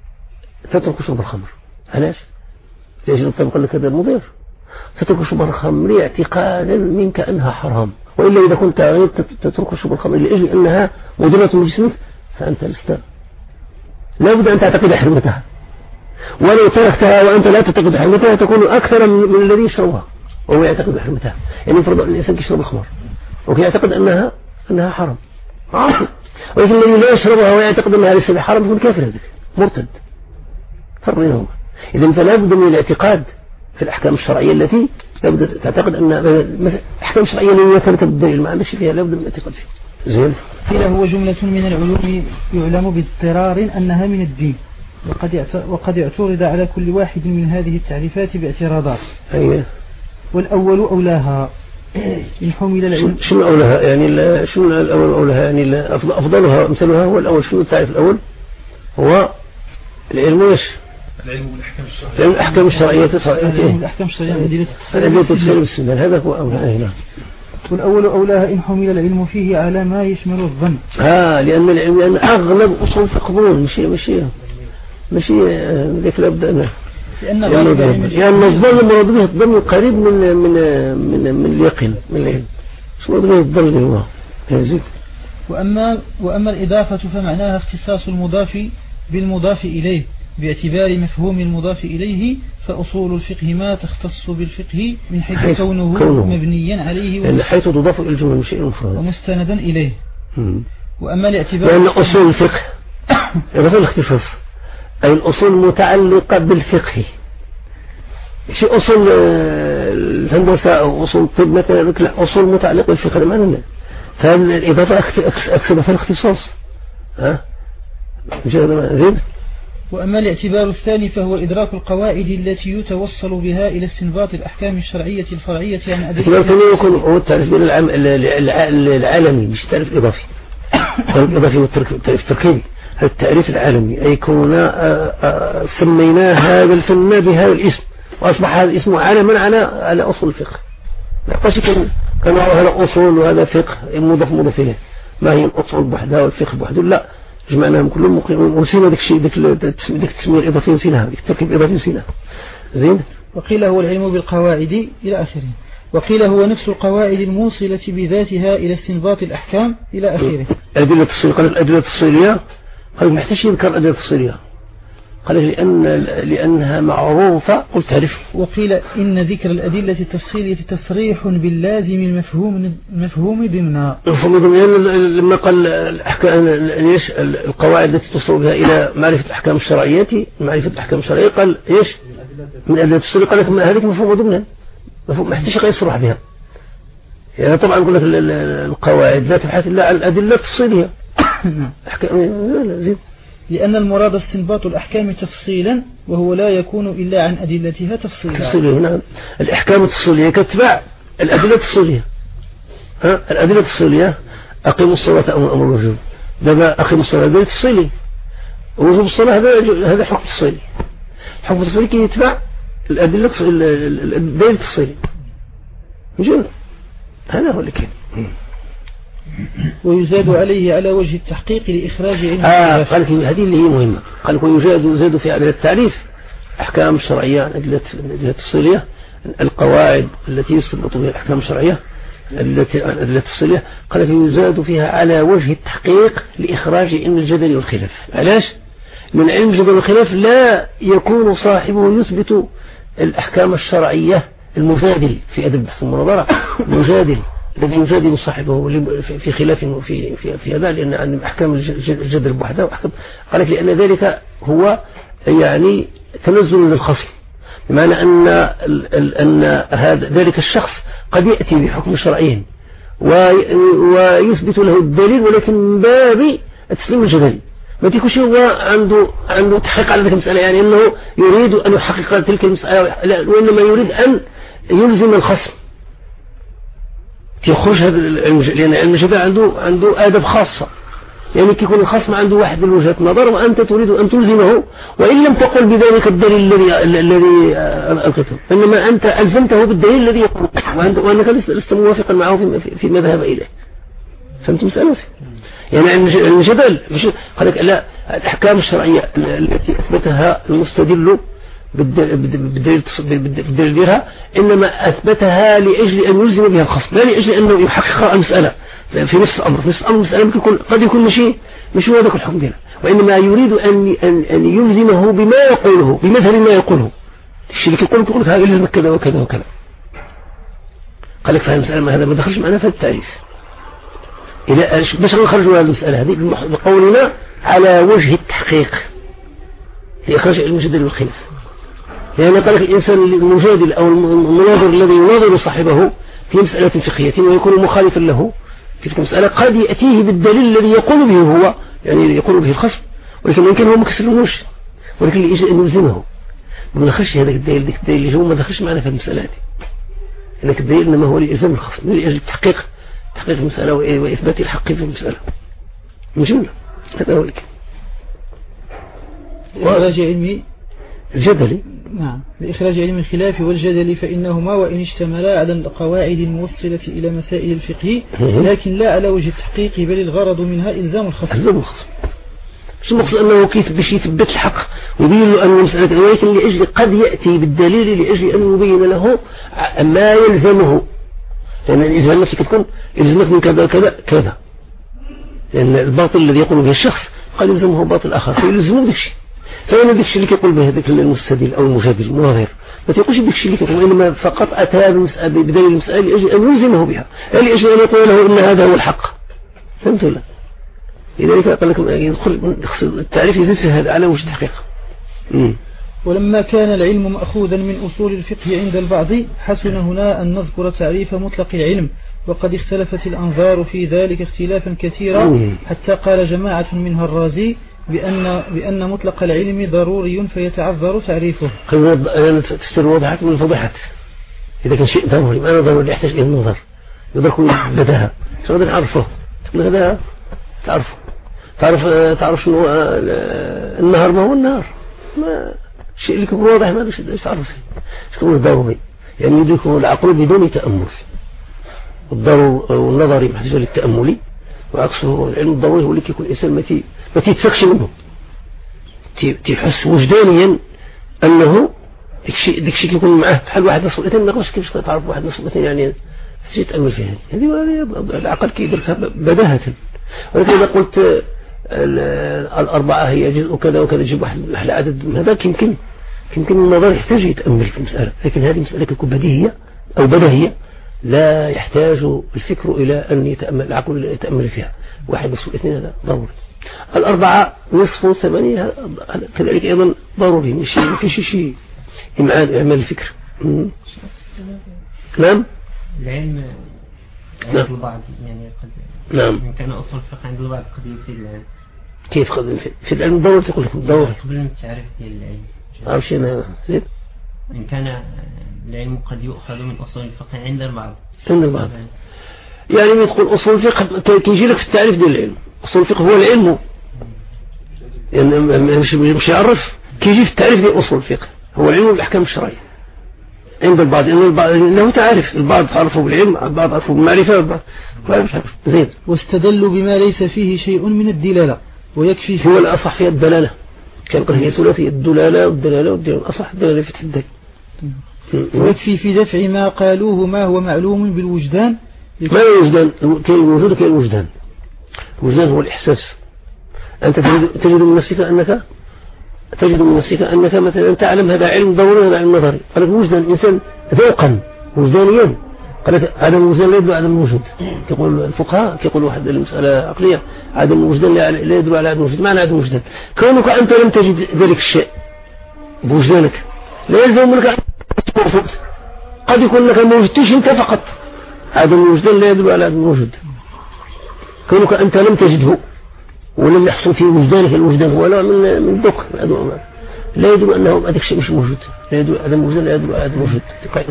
تترك شرب الخمر، علاش؟ ليش نطبق لك هذا المضير؟ تترك شرب الخمر اعتقادا منك أنها حرام، وإلا إذا كنت تترك شرب الخمر لأجل أنها مضرة بجسمك فأنت لست، لا بد أن تعتقد حرمتها. ولو تركتها وأنت لا تعتقد حرمتها تكون أكثر من الذي يشربها وهو يعتقد بحرمتها. يعني يفرض أن الإنسان يشرب الخمر وكي يعتقد أنها أنها حرام عاصي، ولكن الذي لا يشربها ويعتقد أنها ليس بحرام يكون كافر، هذا مرتد. فرق بينهما. إذن فلا بد من الاعتقاد في الأحكام الشرعية التي لا بد تعتقد أن الأحكام الشرعية التي ثبتت بالدليل ما عندك فيها لا بد من الاعتقاد فيها. زين. قيل هو جملة من العلوم يعلم باضطرار أنها من الدين، وقد وقد اعترض على كل واحد من هذه التعريفات باعتراضات. أيوه. والأول أولاها إن حمل العلم. شنو أولاها؟ يعني شنو الأول أولاها؟ يعني أفضلها مثلها هو الأول. شنو التعريف الأول؟ هو العلم إيش؟ العلم بالأحكام الشرعية. العلم الأحكام الشرعية العلم بالأحكام الشرعية أدلة التفسير بالسنة، هذا هو أولاها هنا. والأول أولاها إن حمل العلم فيه على ما يشمل الظن. ها لأن العلم لأن أغلب أصول فقدون مشي مشي مشي ذيك الأبدأ. لأن لأن الظن المراد به الظن قريب من من من من اليقين من العلم. شو مراد به الظن هو هذا. وأما وأما الإضافة فمعناها اختصاص المضاف بالمضاف إليه باعتبار مفهوم المضاف إليه، فأصول الفقه ما تختص بالفقه من حيث, حيث كونه, كونه مبنيا عليه لأن حيث تضاف إلى الجمل مش المفرد ومستندا إليه. مم. وأما الاعتبار لأن أصول الفقه إضافة الاختصاص أي الأصول المتعلقة بالفقه، مش أصول الهندسة أو أصول الطب مثلا، لا أصول متعلقة بالفقه هذا معنى. فهذه الإضافة أكسب في الاختصاص. ها زين. وأما الاعتبار الثاني فهو إدراك القواعد التي يتوصل بها إلى استنباط الأحكام الشرعية الفرعية عن أدلة. الاعتبار الثاني يكون هو التعريف العالمي مش التعريف الإضافي. التعريف الإضافي هو التعريف التركيبي. التعريف العالمي أي كنا سمينا هذا الفن بهذا الاسم وأصبح هذا الاسم عالما على على أصول الفقه. ما يبقاش كان كان هذا أصول وهذا فقه مضاف مضاف إليه. ما هي الأصول بوحدها والفقه بوحده، لا جمعناهم كلهم ونسينا ذاك الشيء ذاك ذاك التسمية الإضافية نسيناها، ذاك التركيب الإضافي نسيناها. زين. وقيل هو العلم بالقواعد إلى آخره. وقيل هو نفس القواعد الموصلة بذاتها إلى استنباط الأحكام إلى آخره. الأدلة التفصيلية قال الأدلة التفصيلية قال ما يحتاج يذكر الأدلة التفصيلية، قال لأن لأنها معروفة قلت تعرف. وقيل إن ذكر الأدلة التفصيلية تصريح باللازم المفهوم المفهوم ضمنها. المفهوم ضمنها لما قال الأحكام ليش القواعد التي توصل بها إلى معرفة الأحكام الشرعية معرفة الأحكام الشرعية قال إيش من الأدلة التفصيلية قال لك هذه مفهوم ضمنها مفهوم ما يحتاج يصرح بها. يعني طبعا يقول لك القواعد لا تبحث إلا عن الأدلة التفصيلية. زين. لأن المراد استنباط الأحكام تفصيلا وهو لا يكون إلا عن أدلتها تفصيلا. تفصيلية نعم. الأحكام التفصيلية كتبع الأدلة التفصيلية. ها الأدلة التفصيلية أقيموا الصلاة أمر أمر الوجوب. ده أقيموا الصلاة ده تفصيلي. وجوب الصلاة هذا هذا حكم تفصيلي. حكم تفصيلي كي يتبع الأدلة الدليل التفصيلي. جميل. هذا هو اللي كان. ويزاد عليه على وجه التحقيق لإخراج علم. آه قال لك هذه اللي هي مهمة. قال لك ويزاد يزاد في أدلة التعريف أحكام الشرعية أدلة أدلة تفصيلية القواعد التي يستنبط بها الأحكام الشرعية التي التي تفصلها قال لك يزاد فيها على وجه التحقيق لإخراج علم الجدل والخلاف. علاش؟ من علم الجدل والخلاف لا يكون صاحبه يثبت الأحكام الشرعية المجادل في أدب البحث والمناظرة، المجادل الذي يجادل صاحبه في خلاف في في في هذا، لأن عندهم أحكام الجدل بوحدها وأحكام. قال لك لأن ذلك هو يعني تنزل للخصم، بمعنى أن أن هذا ذلك الشخص قد يأتي بحكم شرعي ويثبت له الدليل، ولكن من باب التسليم الجدلي ما تكونش هو عنده عنده تحقيق على ذلك المسألة، يعني أنه يريد أن يحقق تلك المسألة، وإنما يريد أن يلزم الخصم تخرج هذا العلم، لأن علم الجدل عنده عنده آداب خاصة. يعني كيكون الخصم عنده واحد الوجهة نظر وأنت تريد أن تلزمه، وإن لم تقل بذلك الدليل الذي الذي ألقته، إنما أنت ألزمته بالدليل الذي يقول، وأنك لست موافقا معه في فيما ذهب إليه. فهمت مسألة؟ يعني علم الجدل قال لك لا، الأحكام الشرعية التي أثبتها المستدل بالدليل ديرها إنما أثبتها لأجل أن يلزم بها الخصم، لا لأجل أنه يحقق المسألة في نفس الأمر. في نفس الأمر المسألة يكون قد يكون مشي مش هو ذاك الحكم بها، وإنما يريد أن أن أن يلزمه بما يقوله، بمثل ما يقوله. الشيء اللي يقول يقول لك هذا يلزمك كذا وكذا وكذا. قال لك فهم المسألة ما هذا ما دخلش معنا في التعريف. إذا باش نخرجوا هذه المسألة هذه بقولنا على وجه التحقيق لإخراج علم الجدل والخلاف. يعني قال لك الإنسان المجادل أو المناظر الذي يناظر صاحبه في مسألة فقهية ويكون مخالفا له في تلك المسألة قد يأتيه بالدليل الذي يقول به هو، يعني يقول به الخصم، ولكن يمكن هو ما كسلموش، ولكن يجب أن يلزمه. ما دخلش هذاك الدليل ذاك الدليل اللي هو ما دخلش معنا في المسألة هذه. هذاك الدليل إنما هو لإلزام الخصم لأجل التحقيق تحقيق المسألة وإثبات الحق في المسألة. مش هذا هو الكلام. وإخراج علم الجدل، نعم، بإخراج علم الخلاف والجدل فإنهما وإن اشتملا على القواعد الموصلة إلى مسائل الفقه لكن لا على وجه التحقيق، بل الغرض منها إلزام الخصم. إلزام الخصم. مش المقصود أنه كيف باش يثبت الحق ويبين له أن المسألة، ولكن لأجل قد يأتي بالدليل لأجل أن يبين له ما يلزمه، لأن الإلزام نفسك تكون يلزمك من كذا كذا كذا، لأن الباطل الذي يقول به الشخص قد يلزمه باطل آخر فيلزمه ذلك الشيء. فإن ذلك الشيء اللي يقول به هذاك المستدل أو المجادل المناظر ما تقولش ذلك الشيء اللي يقول، إنما فقط أتى بدليل المسألة لأجل أن يلزمه بها، لأجل أن يقول له إن هذا هو الحق. فهمت ولا؟ لذلك قال لكم يدخل التعريف يزيد في هذا على وجه التحقيق. ولما كان العلم مأخوذا من أصول الفقه عند البعض حسن هنا أن نذكر تعريف مطلق العلم، وقد اختلفت الأنظار في ذلك اختلافا كثيرا حتى قال جماعة منها الرازي بأن, بأن مطلق العلم ضروري فيتعذر تعريفه. أنا تفسير وضحت من الفضحات، إذا كان شيء ضروري ما أنا ضروري يحتاج إلى النظر يدرك بدها شو هذا نعرفه هذا تعرفه تعرف تعرف شنو النهار، ما هو النهار، ما الشيء اللي يكون واضح ما ايش تعرف شنو ضروري، يعني يدركه العقل بدون تأمل. الضروري والنظري محتاج للتأمل، وعكسه العلم الضروري هو اللي يكون الإنسان ما تي ما تيتفكش منه، تيحس وجدانيا أنه ديك الشيء ديك الشيء يكون معه بحال واحد نصف الاثنين، ما يقدرش كيفاش تعرف واحد نصف الاثنين، يعني تجي تأمل فيها هذه العقل كيدركها بداهة. ولكن إذا قلت الأربعة هي جزء كذا وكذا جيب واحد العدد هذا يمكن يمكن النظر يحتاج يتأمل في المسألة، لكن هذه مسألة تكون بديهية أو بديهية لا يحتاج الفكر إلى أن يتأمل العقل يتأمل فيها. واحد نصف الاثنين هذا ضروري، الأربعة نصف ثمانية كذلك أيضا ضروري، مش فيش شيء إمعان إعمال الفكر. نعم العلم عند البعض يعني قد نعم كان أصل الفقه عند البعض قد يفيد العلم. كيف قد يفيد في العلم ضروري تقول لكم ضروري قبل التعريف ديال العلم عارف أنا زيد إن كان العلم قد يؤخذ من أصول الفقه عند البعض عند البعض يعني تقول أصول الفقه كيجي لك في التعريف ديال العلم، أصول الفقه هو العلم يعني مش مش يعرف كيجي في التعريف ديال أصول الفقه هو العلم بالأحكام الشرعية عند البعض، لأن البعض إنه تعرف البعض عرفوا بالعلم البعض عرفوا بالمعرفة البعض مش عارف زين. واستدلوا بما ليس فيه شيء من الدلالة ويكفي هو الأصح فيها الدلالة، كان قال هي ثلاثية الدلالة والدلالة والدلالة الأصح الدلالة في الدلالة. ويكفي في دفع ما قالوه ما هو معلوم بالوجدان ما لا وجدان، كاين الوجود وكاين الوجدان. الوجدان هو الإحساس. أنت تجد من نفسك أنك تجد من نفسك أنك مثلا تعلم هذا علم ضروري وهذا علم نظري. قال لك وجدان الإنسان ذوقا وجدانيا، قال لك عدم الوجدان لا يدل على عدم الوجود. تقول الفقهاء كيقول واحد المسألة عقلية عدم الوجدان لا يدل على عدم الوجود. معنى عدم الوجدان كونك أنت لم تجد ذلك الشيء بوجدانك لا يلزم لك موجود. قد يكون لك ما وجدتش أنت فقط. عدم الوجدان لا يدل على عدم الوجود. كونك أنت لم تجده ولم يحصل في وجدانك الوجدان هو نوع من من الذوق لا يدل أنه هذاك الشيء مش موجود. لا يدل عدم الوجدان لا يدل على عدم الوجود.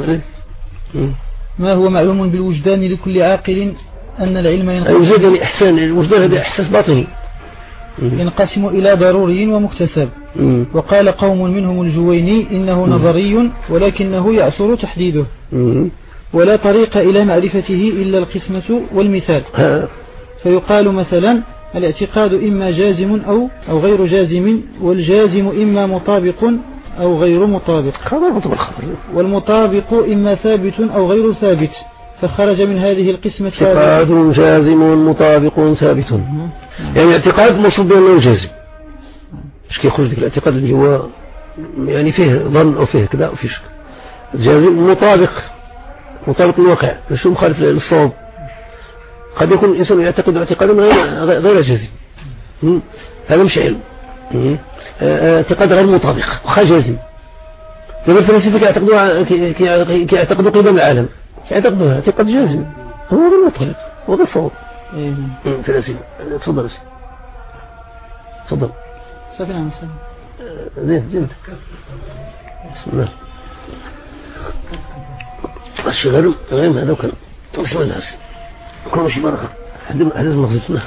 ما هو معلوم بالوجدان لكل عاقل أن العلم ينقسم إحسان. الوجدان هذا إحساس باطني ينقسم إلى ضروري ومكتسب. وقال قوم منهم الجويني إنه نظري ولكنه يعثر تحديده ولا طريق إلى معرفته إلا القسمة والمثال. فيقال مثلا الاعتقاد إما جازم أو, أو غير جازم، والجازم إما مطابق أو غير مطابق، والمطابق إما ثابت أو غير ثابت، فخرج من هذه القسمة اعتقاد جازم مطابق ثابت. يعني اعتقاد مصب بأنه جازم. مش كيخرج ذلك الاعتقاد اللي هو يعني فيه ظن أو فيه كذا أو فيه شك. جازم مطابق مطابق الواقع مش مخالف للصواب. قد يكون الإنسان يعتقد اعتقادا غير غير جازم. هذا مش علم. اعتقاد غير مطابق وخا جازم. لما الفلاسفة كيعتقدوا كيعتقدوا قدم العالم يعتقدوا اعتقاد جازم هو غير مطابق هو غير صواب. فلاسفة. تفضل تفضل. سافر عن السلام. زين زين. بسم الله. الشغل غير هذا وكان بسم الله. كل شيء بركة حدث مغزتنا.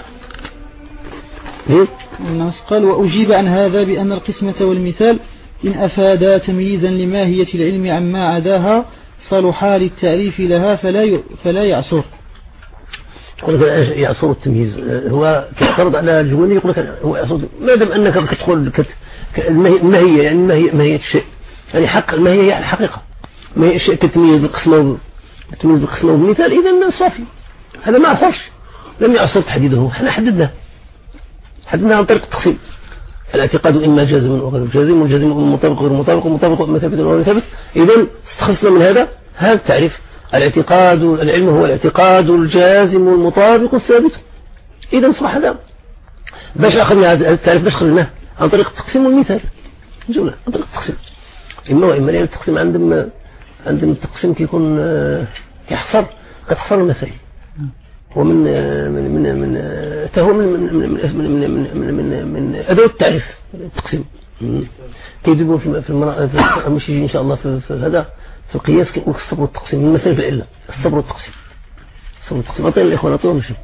الناس قال وأجيب عن هذا بأن القسمة والمثال إن أفادا تمييزا لماهية العلم عما عداها صلحا للتعريف لها فلا فلا يعصر. يقول لك يعصر التمييز هو كيعترض على الجويني يقول لك هو يعصر ما دام أنك كتدخل الماهية يعني ماهية ماهية الشيء يعني حق الماهية هي الحقيقة ما هي الشيء كتمييز بالقسمة التمييز بالقسمة والمثال إذا صافي. هذا ما عصرش لم يعصر تحديده. احنا حددنا حددنا عن طريق التقسيم. الاعتقاد إما جازم أو غير جازم والجازم مطابق غير مطابق ومطابق إما ثابت أو غير ثابت. إذن استخلصنا من هذا هذا التعريف. الاعتقاد العلم هو الاعتقاد الجازم المطابق الثابت. إذن أصبح هذا باش أخذنا هذا التعريف باش خرجناه عن طريق التقسيم والمثال. نجونا عن طريق التقسيم إما وإما لأن التقسيم عندهم عندهم التقسيم كيكون كيحصر كتحصر المسائل. ومن من من من هو من من من من من من من أدوات التعريف التقسيم. كيدبوا في في المرا مش إن شاء الله في, في هذا في القياس كيقول الصبر والتقسيم من مسائل العلة الصبر والتقسيم الصبر والتقسيم. أعطينا الإخوان أعطوهم شيء.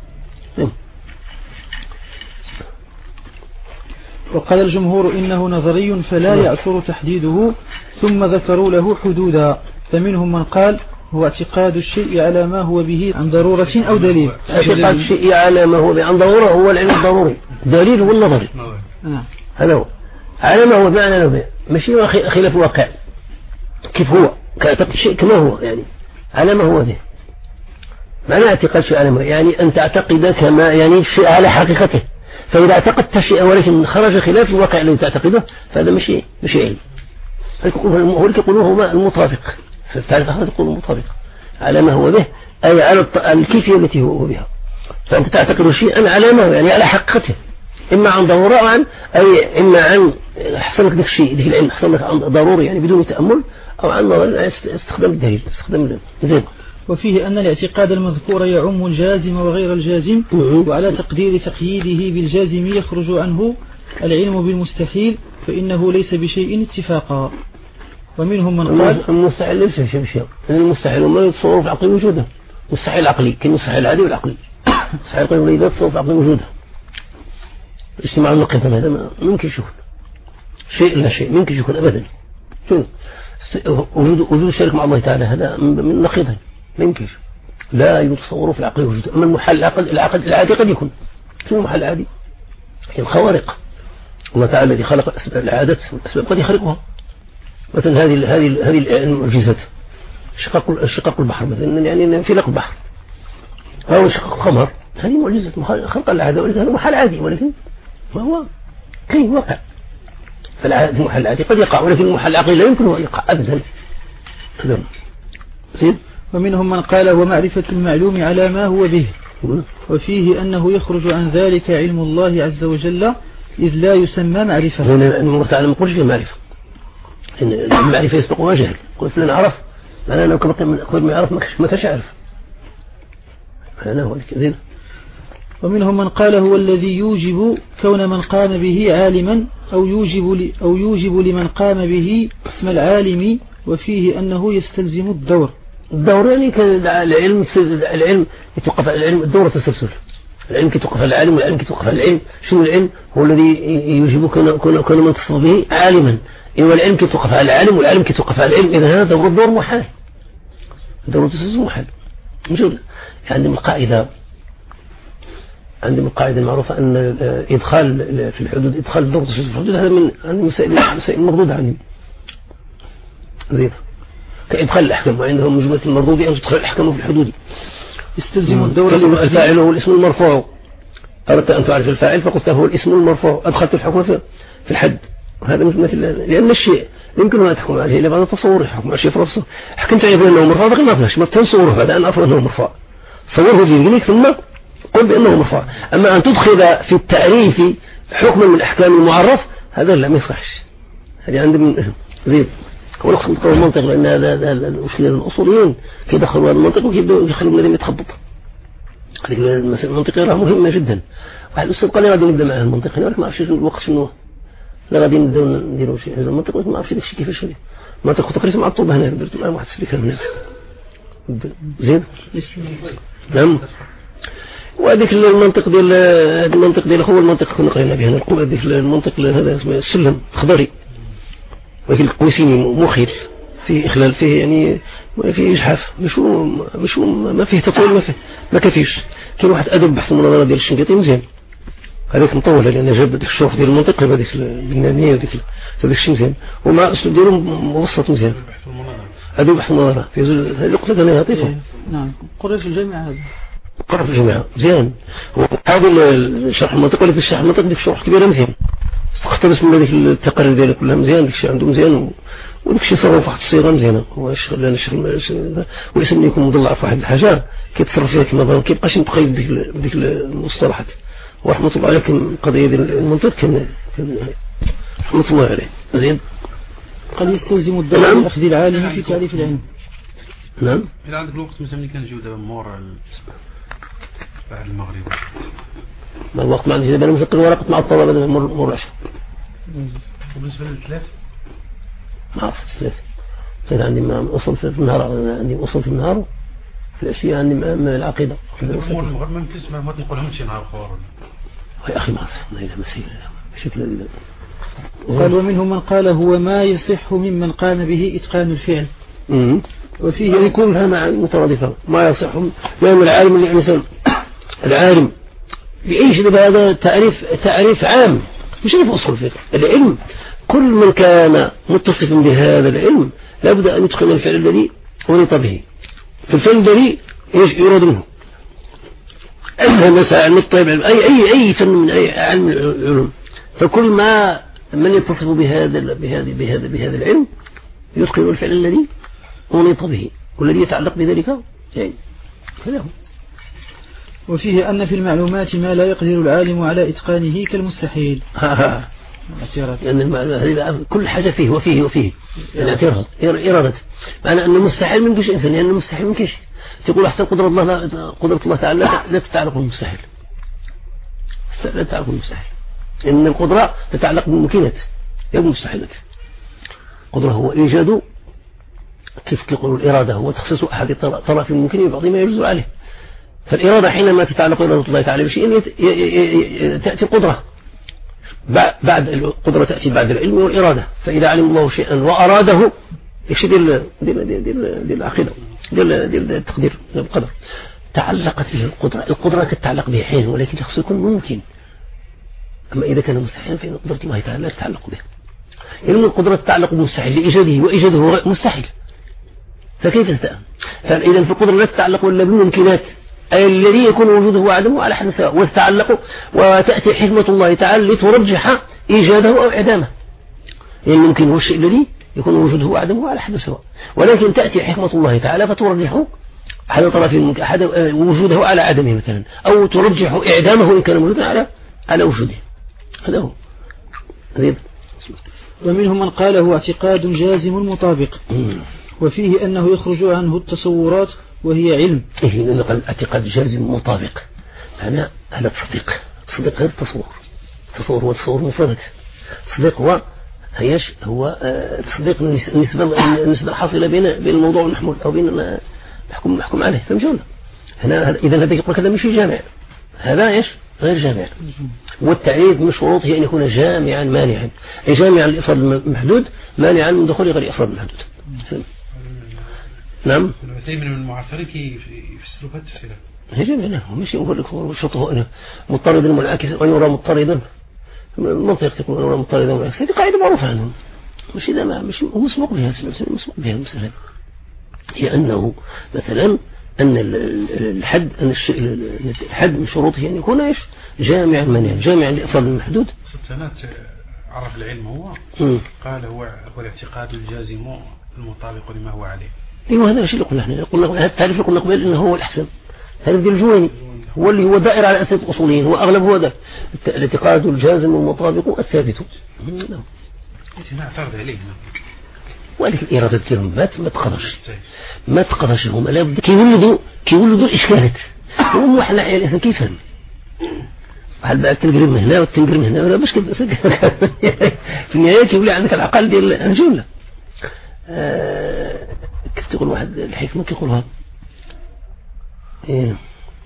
وقال الجمهور إنه نظري فلا يعثر تحديده ثم ذكروا له حدودا فمنهم من قال هو اعتقاد الشيء على ما هو به عن ضرورة أو دليل. اعتقاد الشيء على ما هو به عن ضرورة هو العلم الضروري. دليل هو النظري. هذا هو على ما هو بمعنى به ماشي خلاف واقع كيف هو كاعتقد الشيء كما هو يعني على ما هو به. معنى اعتقاد شيء على ما يعني أن تعتقد كما يعني الشيء على حقيقته. فإذا اعتقدت شيء ولكن خرج خلاف الواقع الذي تعتقده فهذا ماشي ماشي علم. هو اللي يقولوه هو المطابق. فتعرف أخذ تقول المطابق على ما هو به أي على الكيفية التي هو بها. فأنت تعتقد شيئا على ما هو يعني على حقيقته إما عن ضرورة أو عن أي إما عن حصل لك ذاك الشيء ذاك العلم حصل لك عن ضروري يعني بدون تأمل أو عن استخدام الدليل استخدام زين. وفيه أن الاعتقاد المذكور يعم الجازم وغير الجازم وعلى تقدير تقييده بالجازم يخرج عنه العلم بالمستحيل فإنه ليس بشيء اتفاقا. ومنهم من قال المستحيل ليس بشيء المستحيل وما يتصور في عقل وجوده. مستحيل عقلي كان مستحيل العادي والعقلي. مستحيل عقلي ولا يتصور في عقل وجوده. اجتماع النقيض هذا ما ممكن يكون شيء لا شيء ممكن يكون أبدا. شوف وجود وجود الشرك مع الله تعالى هذا من نقيضه ما يمكنش لا يتصور في العقل وجوده. أما المحال العقل العقل العادي قد يكون شو المحال العادي الخوارق. الله تعالى الذي خلق العادات والأسباب قد يخرقها. مثلا هذه هذه هذه المعجزات شقاق شقاق البحر مثلا يعني انفلاق البحر أو انشقاق القمر، هذه معجزة خلق العادة، ولكن هذا محال عادي، ولكن ما هو كي وقع. فالمحال العادي قد يقع، ولكن المحال العقلي لا يمكن أن يقع أبدا. زين. ومنهم من قال هو معرفة المعلوم على ما هو به، وفيه أنه يخرج عن ذلك علم الله عز وجل إذ لا يسمى معرفة. هنا الله تعالى ما يقولش فيه معرفة، إن المعرفة يسبقها جهل. قلت فلان عرف، معناه لو كان قبل ما يعرف ما كانش يعرف. هذا هو زين. ومنهم من قال هو الذي يوجب كون من قام به عالما أو يوجب أو يوجب لمن قام به اسم العالم، وفيه أنه يستلزم الدور. الدور يعني العلم العلم يتوقف على العلم، الدورة تسلسل. العلم يتوقف على العالم، والعلم يتوقف على العلم. شنو العلم؟ هو الذي يوجب كون كون كون من تصف به عالما. إذا العلم يتوقف على العالم، والعالم يتوقف على العلم، إذا هذا هو الدور محال. الدورة تسلسل محال. مجرد عندهم القاعدة عندهم القاعدة المعروفة أن إدخال في الحدود إدخال الدورة تسلسل في الحدود هذا من عندهم مسائل مسائل مردودة عنهم. زين. كإدخال الأحكام، وعندهم مجموعة المردود أن تدخل الأحكام في الحدود. يستلزم الدورة. الفاعل هو الاسم المرفوع. أردت أن تعرف الفاعل فقلت هو الاسم المرفوع، أدخلت الحكم في الحد. وهذا مش مثل، لأن الشيء يمكن أن تحكم عليه إلا بعد تصوره. حكم على الشيء فرصه حكمت عليه بأنه مرفوع، بقي ما فلاش ما تنصوره بعد أن أفرض أنه مرفوع، صوره في ذهنك ثم قل بأنه مرفوع. أما أن تدخل في التعريف حكما من أحكام المعرف هذا لا ما يصحش. هذه عندي من زين. هو القسم تقول المنطق، لأن هذا المشكلة الأصوليين كيدخلوا هذا المنطق وكيبدأوا يخلوا الذين يتخبط. هذه المسألة المنطقية راه مهمة جدا. واحد الأستاذ قال لي غادي نبدأ مع المنطق، أنا ما أعرفش الوقت شنو، لا غادي نبداو نديروا شيء هذا المنطق، ما أعرفش داك الشيء كيفاش هذا المنطق تقريبا مع الطلبة هنا درت معهم واحد السلكة هنا. زين. نعم. وهذيك المنطق ديال هذا المنطق ديال هو المنطق كنا قرينا به هنا القوة، هذيك المنطق هذا اسمه السلم الخضري، ولكن القويسيني مخيل فيه إخلال، فيه يعني ما فيه إجحاف، مش مش ما فيه تطويل، ما فيه ما كفيش. كاين واحد أدب بحث المناظرة ديال الشنقيطي مزيان، هذيك مطولة لأن جاب ديك الشروح ديال المنطق هذيك البنانية وديك هذاك الشيء مزيان، ومع أسلوب ديالو مبسط مزيان. أدب بحث المناظرة في زوج هذه النقطة ثانية لطيفة. نعم. قرر في الجامعة هذا. قرر في الجامعة مزيان. وهذا الشرح المنطق ولا في الشرح المنطق ديك الشروح كبيرة مزيان. استقتبس من هذيك التقارير ديالها كلها مزيان، داك الشيء عنده مزيان، وداك الشيء صرف واحد الصيغه مزيانه. هو الشغل لان الشغل ويسمى يكون مضلع في واحد الحاجه كيتصرف فيها كما بغا، ما كيبقاش متقيد بديك بديك المصطلحات. ورحمه الله عليه كان القضيه ديال المنطق كان رحمه الله عليه مزيان. قد يستلزم الدور نعم. أخذ العالم في تعريف العلم. نعم. إذا عندك الوقت مثلا كنجيو دابا مور بعد المغرب، ما الوقت ما عندي دابا، انا مسكر ورقه مع الطلبه دابا مور مور العشاء. وبالنسبة للثلاث ما عرفت الثلاث ثلاث عندي ما أصل في النهار، عندي أصل في النهار، في الأشياء عندي ما العقيدة. مور المغرب ما يمكنش ما تنقولهم شي نهار اخر. يا أخي ما أعرف والله إلا مسير بشكل. قال ومنهم من قال هو ما يصح ممن قام به إتقان الفعل. امم وفيه يعني يكون لها مع مترادفة. ما يصح ما العالم الإنسان العالم بأي شيء، هذا تعريف تعريف عام مش في أصول الفقه. العلم كل من كان متصفا بهذا العلم لابد أن يتقن الفعل الذي ورط به، في الفعل الذي يراد منه. أي هندسة علم الطب أي أي أي فن من أي علم العلوم، فكل ما من يتصف بهذا بهذا بهذا بهذا العلم يتقن الفعل الذي ورط به والذي يتعلق بذلك يعني هذا هو. وفيه أن في المعلومات ما لا يقدر العالم على إتقانه كالمستحيل. لأن المعلومات كل حاجة فيه وفيه وفيه الاعتراض إرادة، معنى أن المستحيل من كل إنسان، لأن يعني المستحيل من كل تقول أحسن قدرة الله لا قدرة الله تعالى لا تتعلق بالمستحيل، لا تتعلق بالمستحيل، إن القدرة تتعلق بالممكنات لا بالمستحيلات. القدرة هو إيجاد كيف يقولوا الإرادة هو تخصيص أحد طرف الممكن ببعض ما يجوز عليه. فالإرادة حينما تتعلق إرادة الله تعالى بشيء تأتي القدرة بعد القدرة، تأتي بعد العلم والإرادة. فإذا علم الله شيئا وأراده يكشي ديال ديال ديال ديال العقيدة ديال ديال التقدير القدر تعلقت به القدرة. القدرة تتعلق به حين ولكن يخص يكون ممكن. أما إذا كان مستحيلا فإن قدرة الله تعالى لا تتعلق به. يعني القدرة تتعلق بالمستحيل لإيجاده وإيجاده مستحيل، فكيف تتأمل؟ فإذا في القدرة لا تتعلق ولا بالممكنات أي الذي يكون وجوده وعدمه على حد سواء، واستعلقوا وتأتي حكمة الله تعالى لترجح إيجاده أو إعدامه، يعني ممكن هو الشيء الذي يكون وجوده وعدمه على حد سواء، ولكن تأتي حكمة الله تعالى فترجح أحد طرفين أحد وجوده على عدمه مثلا، أو ترجح إعدامه إن كان موجودا على على وجوده. هذا هو. زيد. ومنهم من قال هو اعتقاد جازم مطابق، وفيه أنه يخرج عنه التصورات وهي علم. إيه نقول اعتقاد جازم مطابق، أنا هذا تصديق، تصديق غير تصور. تصور هو تصور مفرد، تصديق هو هيش هو تصديق النسبة النسبة الحاصلة بين بين الموضوع والمحمول أو بين محكوم محكوم عليه. فهمتوا؟ هنا إذا هذا يقول كذا مش جامع، هذا إيش غير جامع. والتعريف من شروطه أن يكون جامعا مانعا، أي جامعا لإفراد المحدود مانعا من دخول غير إفراد المحدود. نعم. من المعاصرين كيف يفسروا هذا التفسير؟ هي جامعنا مش يقول لك هو شرطه مضطردا منعكسا ويرى مضطردا، منطق تكون يرى مضطردا منعكسا، هذه قاعدة معروفة عنهم، مش إذا ما مش هو مسبوق بها مسبوق بها المسألة، هي أنه مثلا أن الحد أن الحد من شروطه أن يكون إيش جامعا مانعا، جامعا لإفراد المحدود. ستنات عرف العلم هو م. قال هو هو الاعتقاد الجازم المطابق لما هو عليه. ايوه هذا الشيء اللي قلنا احنا، قلنا هذا التعريف اللي قلنا قبل انه هو الاحسن، التعريف ديال الجويني هو اللي هو دائر على اساس الاصوليين، هو اغلب هو ده الاعتقاد الجازم المطابق الثابت. نعم نعترض عليه، ولكن الاراده ديالهم ما ما تقدرش ما تقدرش هما لا بد كيولدوا كيولدوا الاشكالات، هم واحد الانسان كيفهم بحال بقى التنقرب من هنا والتنقرب من هنا باش في النهايه كيولي عندك العقل ديال الجمله. آه كيف تقول واحد الحكمة كيقولها إيه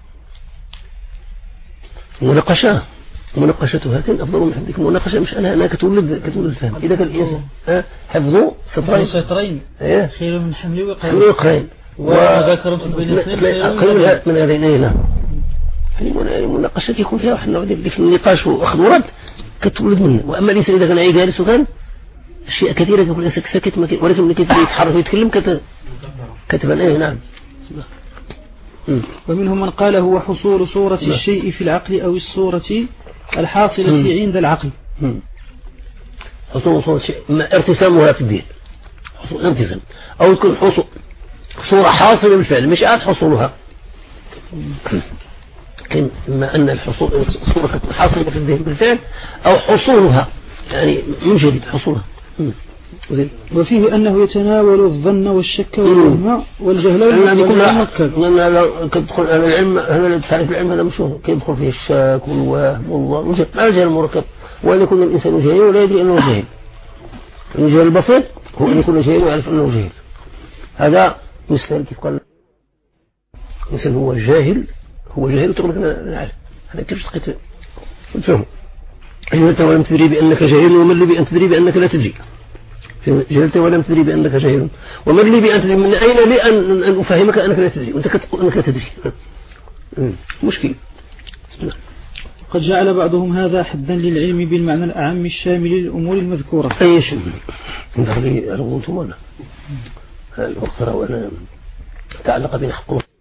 مناقشة مناقشتها أفضل من حدك مناقشة، مش أنا أنا كتولد كتولد الفهم. إذا كان الإنسان آه حفظوا سطرين سطرين إيه خير من حمل وقرين وذكرت بين اثنين خير من هذين. أي نعم، يعني المناقشة يكون فيها واحد النوع ديال النقاش وأخذ ورد كتولد منه. وأما الإنسان إذا كان عي جالس وكان أشياء كثيرة يقول الإنسان ساكت، ولكن من كيف يتحرك ويتكلم كتبا. إيه نعم. ومنهم من قال هو حصول صورة الشيء في العقل أو الصورة الحاصلة عند العقل. حصول صورة الشيء ارتسامها في الدين، حصول ارتسام، أو تكون حصول صورة حاصلة بالفعل مش عاد حصولها، لكن إما أن الحصول صورة حاصلة في الدين بالفعل أو حصولها يعني من جديد حصولها. وفيه أنه يتناول الظن والشك والوهم والجهل والعلم. كدخل العلم هذا تعريف العلم هذا مشهور، كيدخل فيه الشك والوهم والظن مع الجهل المركب، وأن يكون الإنسان جاهل ولا يدري أنه جاهل. الجهل البسيط هو أن يكون جاهل ويعرف أنه جاهل، هذا مثال كيف قال الإنسان هو جاهل هو جاهل وتقول لك أنا نعرف، هذا كيف تقيت تفهمه. جهلت ولم تدري بأنك جاهل، ومن لي بأن تدري بأنك لا تدري. جهلت ولم تدري بأنك جاهل، ومن لي بأن تدري، من أين لي أن أن أفهمك أنك لا تدري وأنت كتقول أنك لا تدري. مشكل. قد جعل بعضهم هذا حدا للعلم بالمعنى الأعم الشامل للأمور المذكورة. أي شيء ندخل على غلطهم ولا الوقت وأنا تعلق بنا حقه.